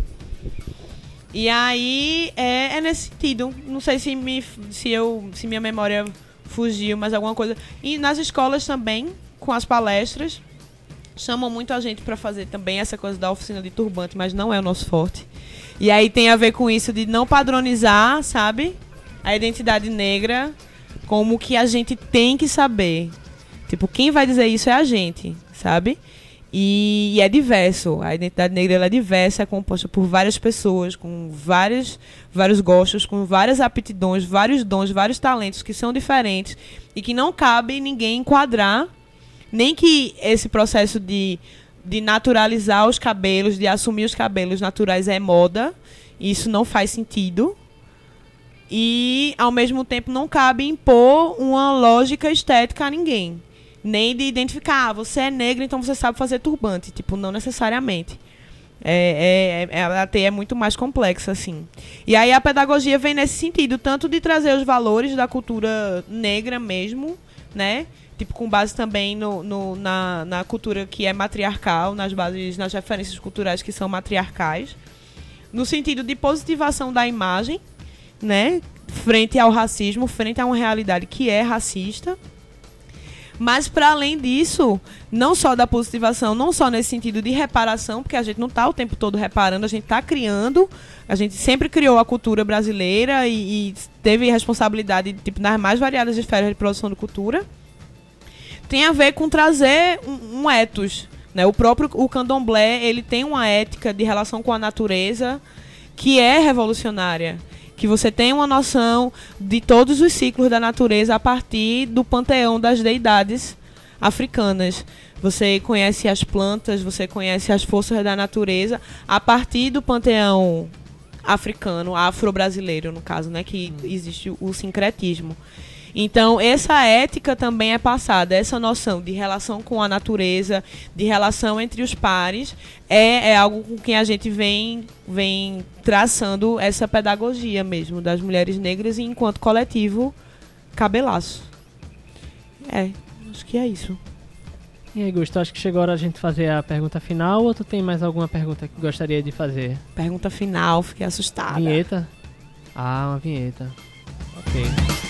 E aí é, é nesse sentido. Não sei se, me, se, eu, se minha memória fugiu, mas alguma coisa. E nas escolas também, com as palestras, chamam muito a gente para fazer também essa coisa da oficina de turbante, mas não é o nosso forte. E aí tem a ver com isso de não padronizar, sabe? A identidade negra como que a gente tem que saber. Tipo, quem vai dizer isso é a gente, sabe? E, e é diverso. A identidade negra ela é diversa, é composta por várias pessoas, com vários, vários gostos, com várias aptidões, vários dons, vários talentos que são diferentes e que não cabe ninguém enquadrar nem que esse processo de, de naturalizar os cabelos, de assumir os cabelos naturais é moda. Isso não faz sentido. E, ao mesmo tempo, não cabe impor uma lógica estética a ninguém. Nem de identificar, ah, você é negra, então você sabe fazer turbante. Tipo, não necessariamente. É, é, é, a teia é muito mais complexa, assim. E aí a pedagogia vem nesse sentido, tanto de trazer os valores da cultura negra mesmo, né? Tipo, com base também no, no, na, na cultura que é matriarcal, nas bases, nas referências culturais que são matriarcais. No sentido de positivação da imagem, né, frente ao racismo, frente a uma realidade que é racista. Mas, para além disso, não só da positivação, não só nesse sentido de reparação, porque a gente não está o tempo todo reparando, a gente está criando, a gente sempre criou a cultura brasileira e, e teve responsabilidade tipo, nas mais variadas esferas de produção de cultura. Tem a ver com trazer um, um ethos, né? O próprio o candomblé, ele tem uma ética de relação com a natureza que é revolucionária. Que você tem uma noção de todos os ciclos da natureza a partir do panteão das deidades africanas. Você conhece as plantas, você conhece as forças da natureza a partir do panteão africano, afro-brasileiro, no caso, né, que existe o sincretismo. Então, essa ética também é passada, essa noção de relação com a natureza, de relação entre os pares, é, é algo com que a gente vem, vem traçando essa pedagogia mesmo das mulheres negras e enquanto coletivo cabelaço. É, acho que é isso. E aí, Gusto, acho que chegou a hora a gente fazer a pergunta final ou tu tem mais alguma pergunta que gostaria de fazer? Pergunta final, fiquei assustada. Vinheta? Ah, uma vinheta. Ok.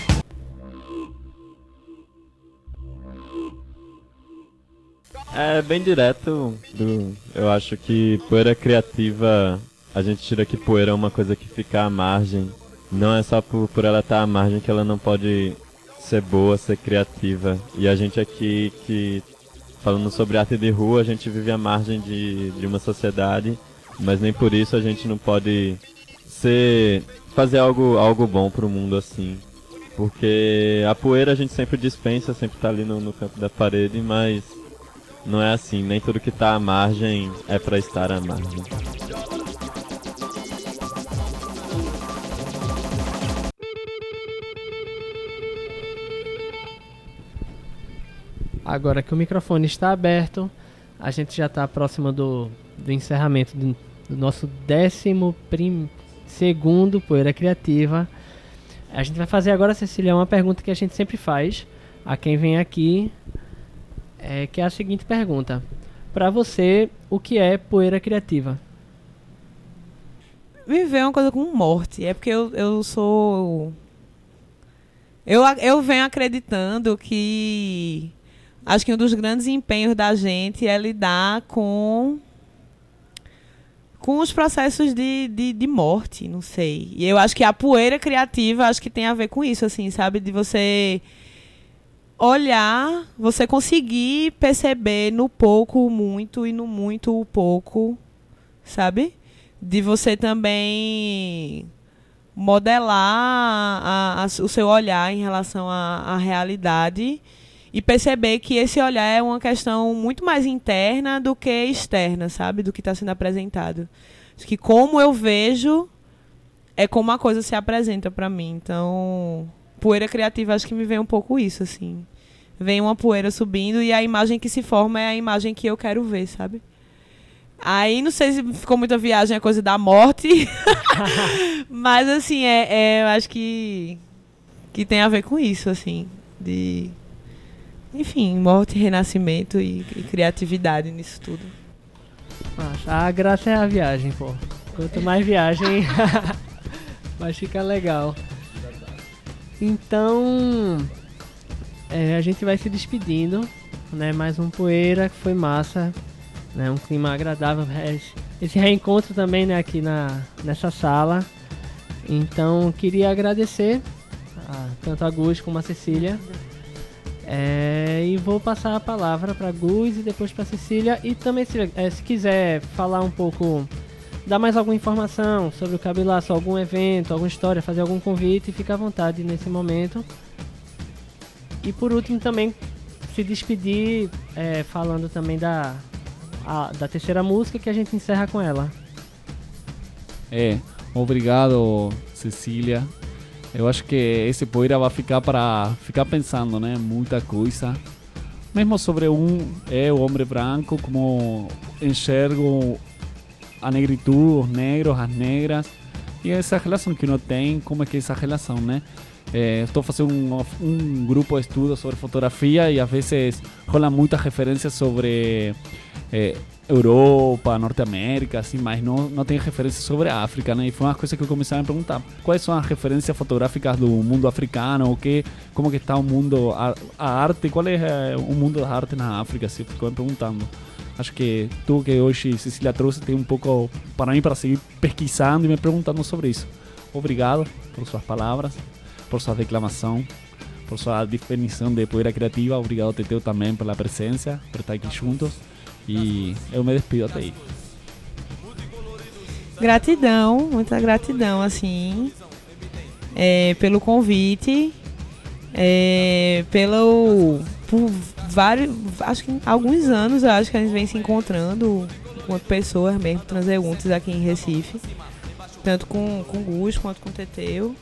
É bem direto, do, eu acho que poeira criativa, a gente tira que poeira é uma coisa que fica à margem, não é só por, por ela estar à margem que ela não pode ser boa, ser criativa, e a gente aqui, que falando sobre arte de rua, a gente vive à margem de, de uma sociedade, mas nem por isso a gente não pode ser, fazer algo, algo bom pro mundo assim, porque a poeira a gente sempre dispensa, sempre tá ali no, no canto da parede, mas não é assim, nem tudo que tá à margem é pra estar à margem. Agora que o microfone está aberto, a gente já está próximo do, do encerramento do, do nosso décimo prim, segundo Poeira Criativa. A gente vai fazer agora, Cecília, uma pergunta que a gente sempre faz a quem vem aqui. É, que é a seguinte pergunta. Para você, o que é poeira criativa? Viver é uma coisa com morte. É porque eu, eu sou... Eu, eu venho acreditando que... Acho que um dos grandes empenhos da gente é lidar com... Com os processos de, de, de morte, não sei. E eu acho que a poeira criativa, acho que tem a ver com isso, assim, sabe? De você... olhar, você conseguir perceber no pouco o muito e no muito o pouco, sabe? De você também modelar a, a, o seu olhar em relação à, à realidade e perceber que esse olhar é uma questão muito mais interna do que externa, sabe? Do que está sendo apresentado. Acho que como eu vejo é como a coisa se apresenta para mim. Então, poeira criativa, acho que me vem um pouco isso, assim. Vem uma poeira subindo e a imagem que se forma é a imagem que eu quero ver, sabe? Aí, não sei se ficou muita viagem a coisa da morte, mas, assim, é, é, eu acho que, que tem a ver com isso, assim, de... Enfim, morte, renascimento e, e criatividade nisso tudo. A graça é a viagem, pô. Quanto mais viagem, mais fica legal. Então... É, a gente vai se despedindo, né? Mais um Poeira, que foi massa, né? Um clima agradável, esse reencontro também, né? Aqui na, nessa sala. Então, queria agradecer a, tanto a Gus como a Cecília. É, e vou passar a palavra para a Gus e depois para a Cecília. E também, se, é, se quiser falar um pouco, dar mais alguma informação sobre o Cabelaço, algum evento, alguma história, fazer algum convite, fica à vontade nesse momento. E por último também se despedir é, falando também da, a, da terceira música que a gente encerra com ela. É, obrigado, Cecília. Eu acho que esse poeira vai ficar para ficar pensando, né? Muita coisa. Mesmo sobre um, é, o homem branco, como enxergo a negritude, os negros, as negras. E essa relação que não tem, como é que é essa relação, né? É, estou fazendo um, um grupo de estudo sobre fotografia e às vezes rola muitas referências sobre é, Europa, Norte-América, assim, mas não, não tem referências sobre a África, né? E foi uma coisa que eu comecei a me perguntar. Quais são as referências fotográficas do mundo africano? O que, como que está o mundo, a, a arte, qual é, é o mundo da arte na África? Assim, ficou me perguntando. Acho que tu que hoje, Cecília, trouxe, tem um pouco para mim para seguir pesquisando e me perguntando sobre isso. Obrigado por suas palavras, por sua declamação, por sua definição de poeira criativa. Obrigado, Teteu, também pela presença, por estar aqui juntos. E eu me despido até aí. Gratidão, muita gratidão, assim, é, pelo convite, é, pelo, por vários, acho que alguns anos, eu acho que a gente vem se encontrando enquanto pessoas mesmo, transeuntes aqui em Recife, tanto com, com o Gus quanto com o Teteu.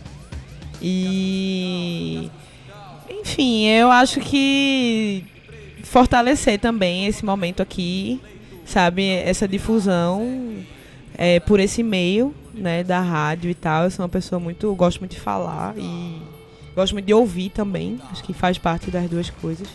E, enfim, eu acho que fortalecer também esse momento aqui, sabe, essa difusão é, por esse meio, né, da rádio e tal. Eu sou uma pessoa muito, gosto muito de falar e gosto muito de ouvir também, acho que faz parte das duas coisas.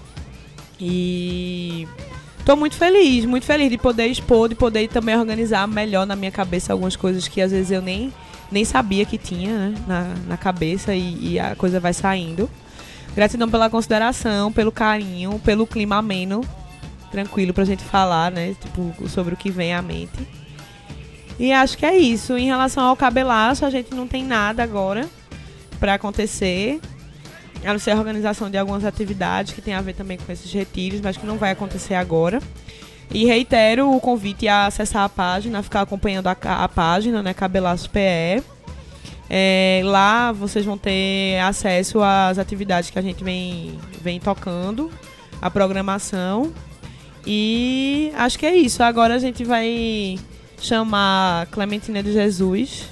E tô muito feliz, muito feliz de poder expor, de poder também organizar melhor na minha cabeça algumas coisas que às vezes eu nem, nem sabia que tinha, né, na, na cabeça e, e a coisa vai saindo. Gratidão pela consideração, pelo carinho, pelo clima ameno, tranquilo pra gente falar, né? Tipo, sobre o que vem à mente. E acho que é isso. Em relação ao cabelaço, a gente não tem nada agora pra acontecer. A não ser a organização de algumas atividades que tem a ver também com esses retiros, mas que não vai acontecer agora. E reitero o convite a acessar a página, ficar acompanhando a, a página, né? Cabelaço P E. É, lá vocês vão ter acesso às atividades que a gente vem, vem tocando, a programação. E acho que é isso. Agora a gente vai chamar Clementina de Jesus,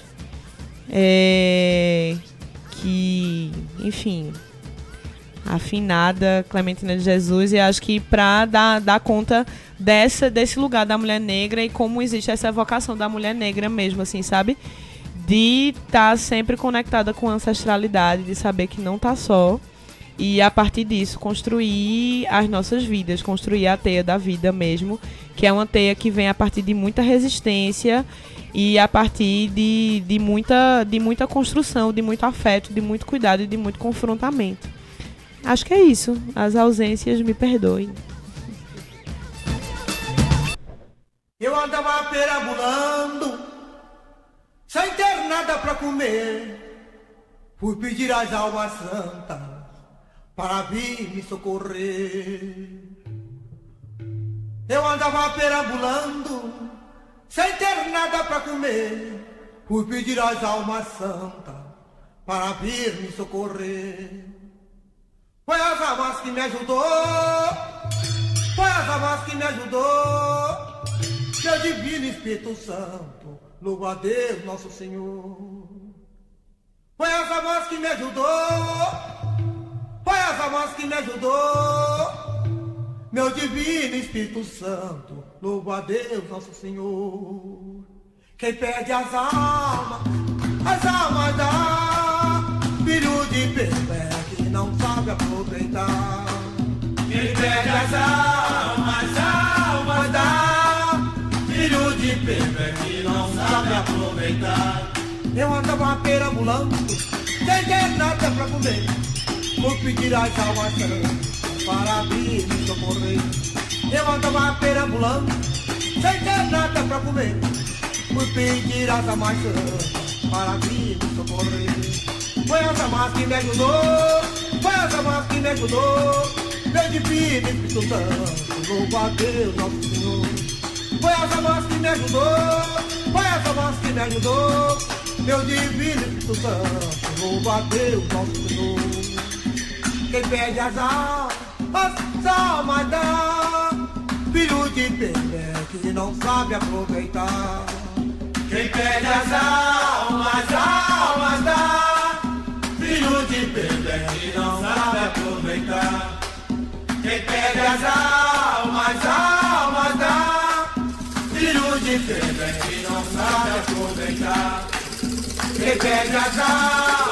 é, que, enfim, afinada Clementina de Jesus. E acho que para dar, dar conta dessa, desse lugar da mulher negra e como existe essa vocação da mulher negra mesmo, assim, sabe? De estar tá sempre conectada com a ancestralidade, de saber que não está só. E a partir disso construir as nossas vidas, construir a teia da vida mesmo, que é uma teia que vem a partir de muita resistência e a partir de, de, muita, de muita construção, de muito afeto, de muito cuidado e de muito confrontamento. Acho que é isso. As ausências me perdoem. Eu andava perambulando sem ter nada pra comer, fui pedir às almas santas para vir me socorrer. Eu andava perambulando sem ter nada pra comer, fui pedir às almas santas para vir me socorrer. Foi as almas que me ajudou, foi as almas que me ajudou, meu divino Espírito Santo, louva a Deus nosso Senhor. Foi as almas que me ajudou, foi as almas que me ajudou, meu divino Espírito Santo, louva a Deus nosso Senhor. Quem perde as almas, as almas dá, filho de Pepe que não sabe aproveitar. Quem perde as almas, as almas dá, filho de Pepe que não sabe aproveitar. Eu andava perambulando, sem ter nada pra comer, vou pedir às almas santas para vir me socorrer. Eu andava perambulando, sem ter nada pra comer, fui pedir às almas santas para vir me socorrer. Foi as almas que me ajudou, foi as almas que me ajudou, meu divino Espírito Santo, louva a Deus nosso Senhor. Foi as almas que me ajudou, foi as almas que me ajudou, meu divino Espírito Santo, louva a Deus nosso Senhor. Quem perde as almas, as almas dá. Filho de pedra que não sabe aproveitar. Quem perde as almas, almas dá. Filho de pedra que não sabe aproveitar. Quem perde as almas, almas dá. Filho de pedra que não sabe aproveitar. Quem perde as almas.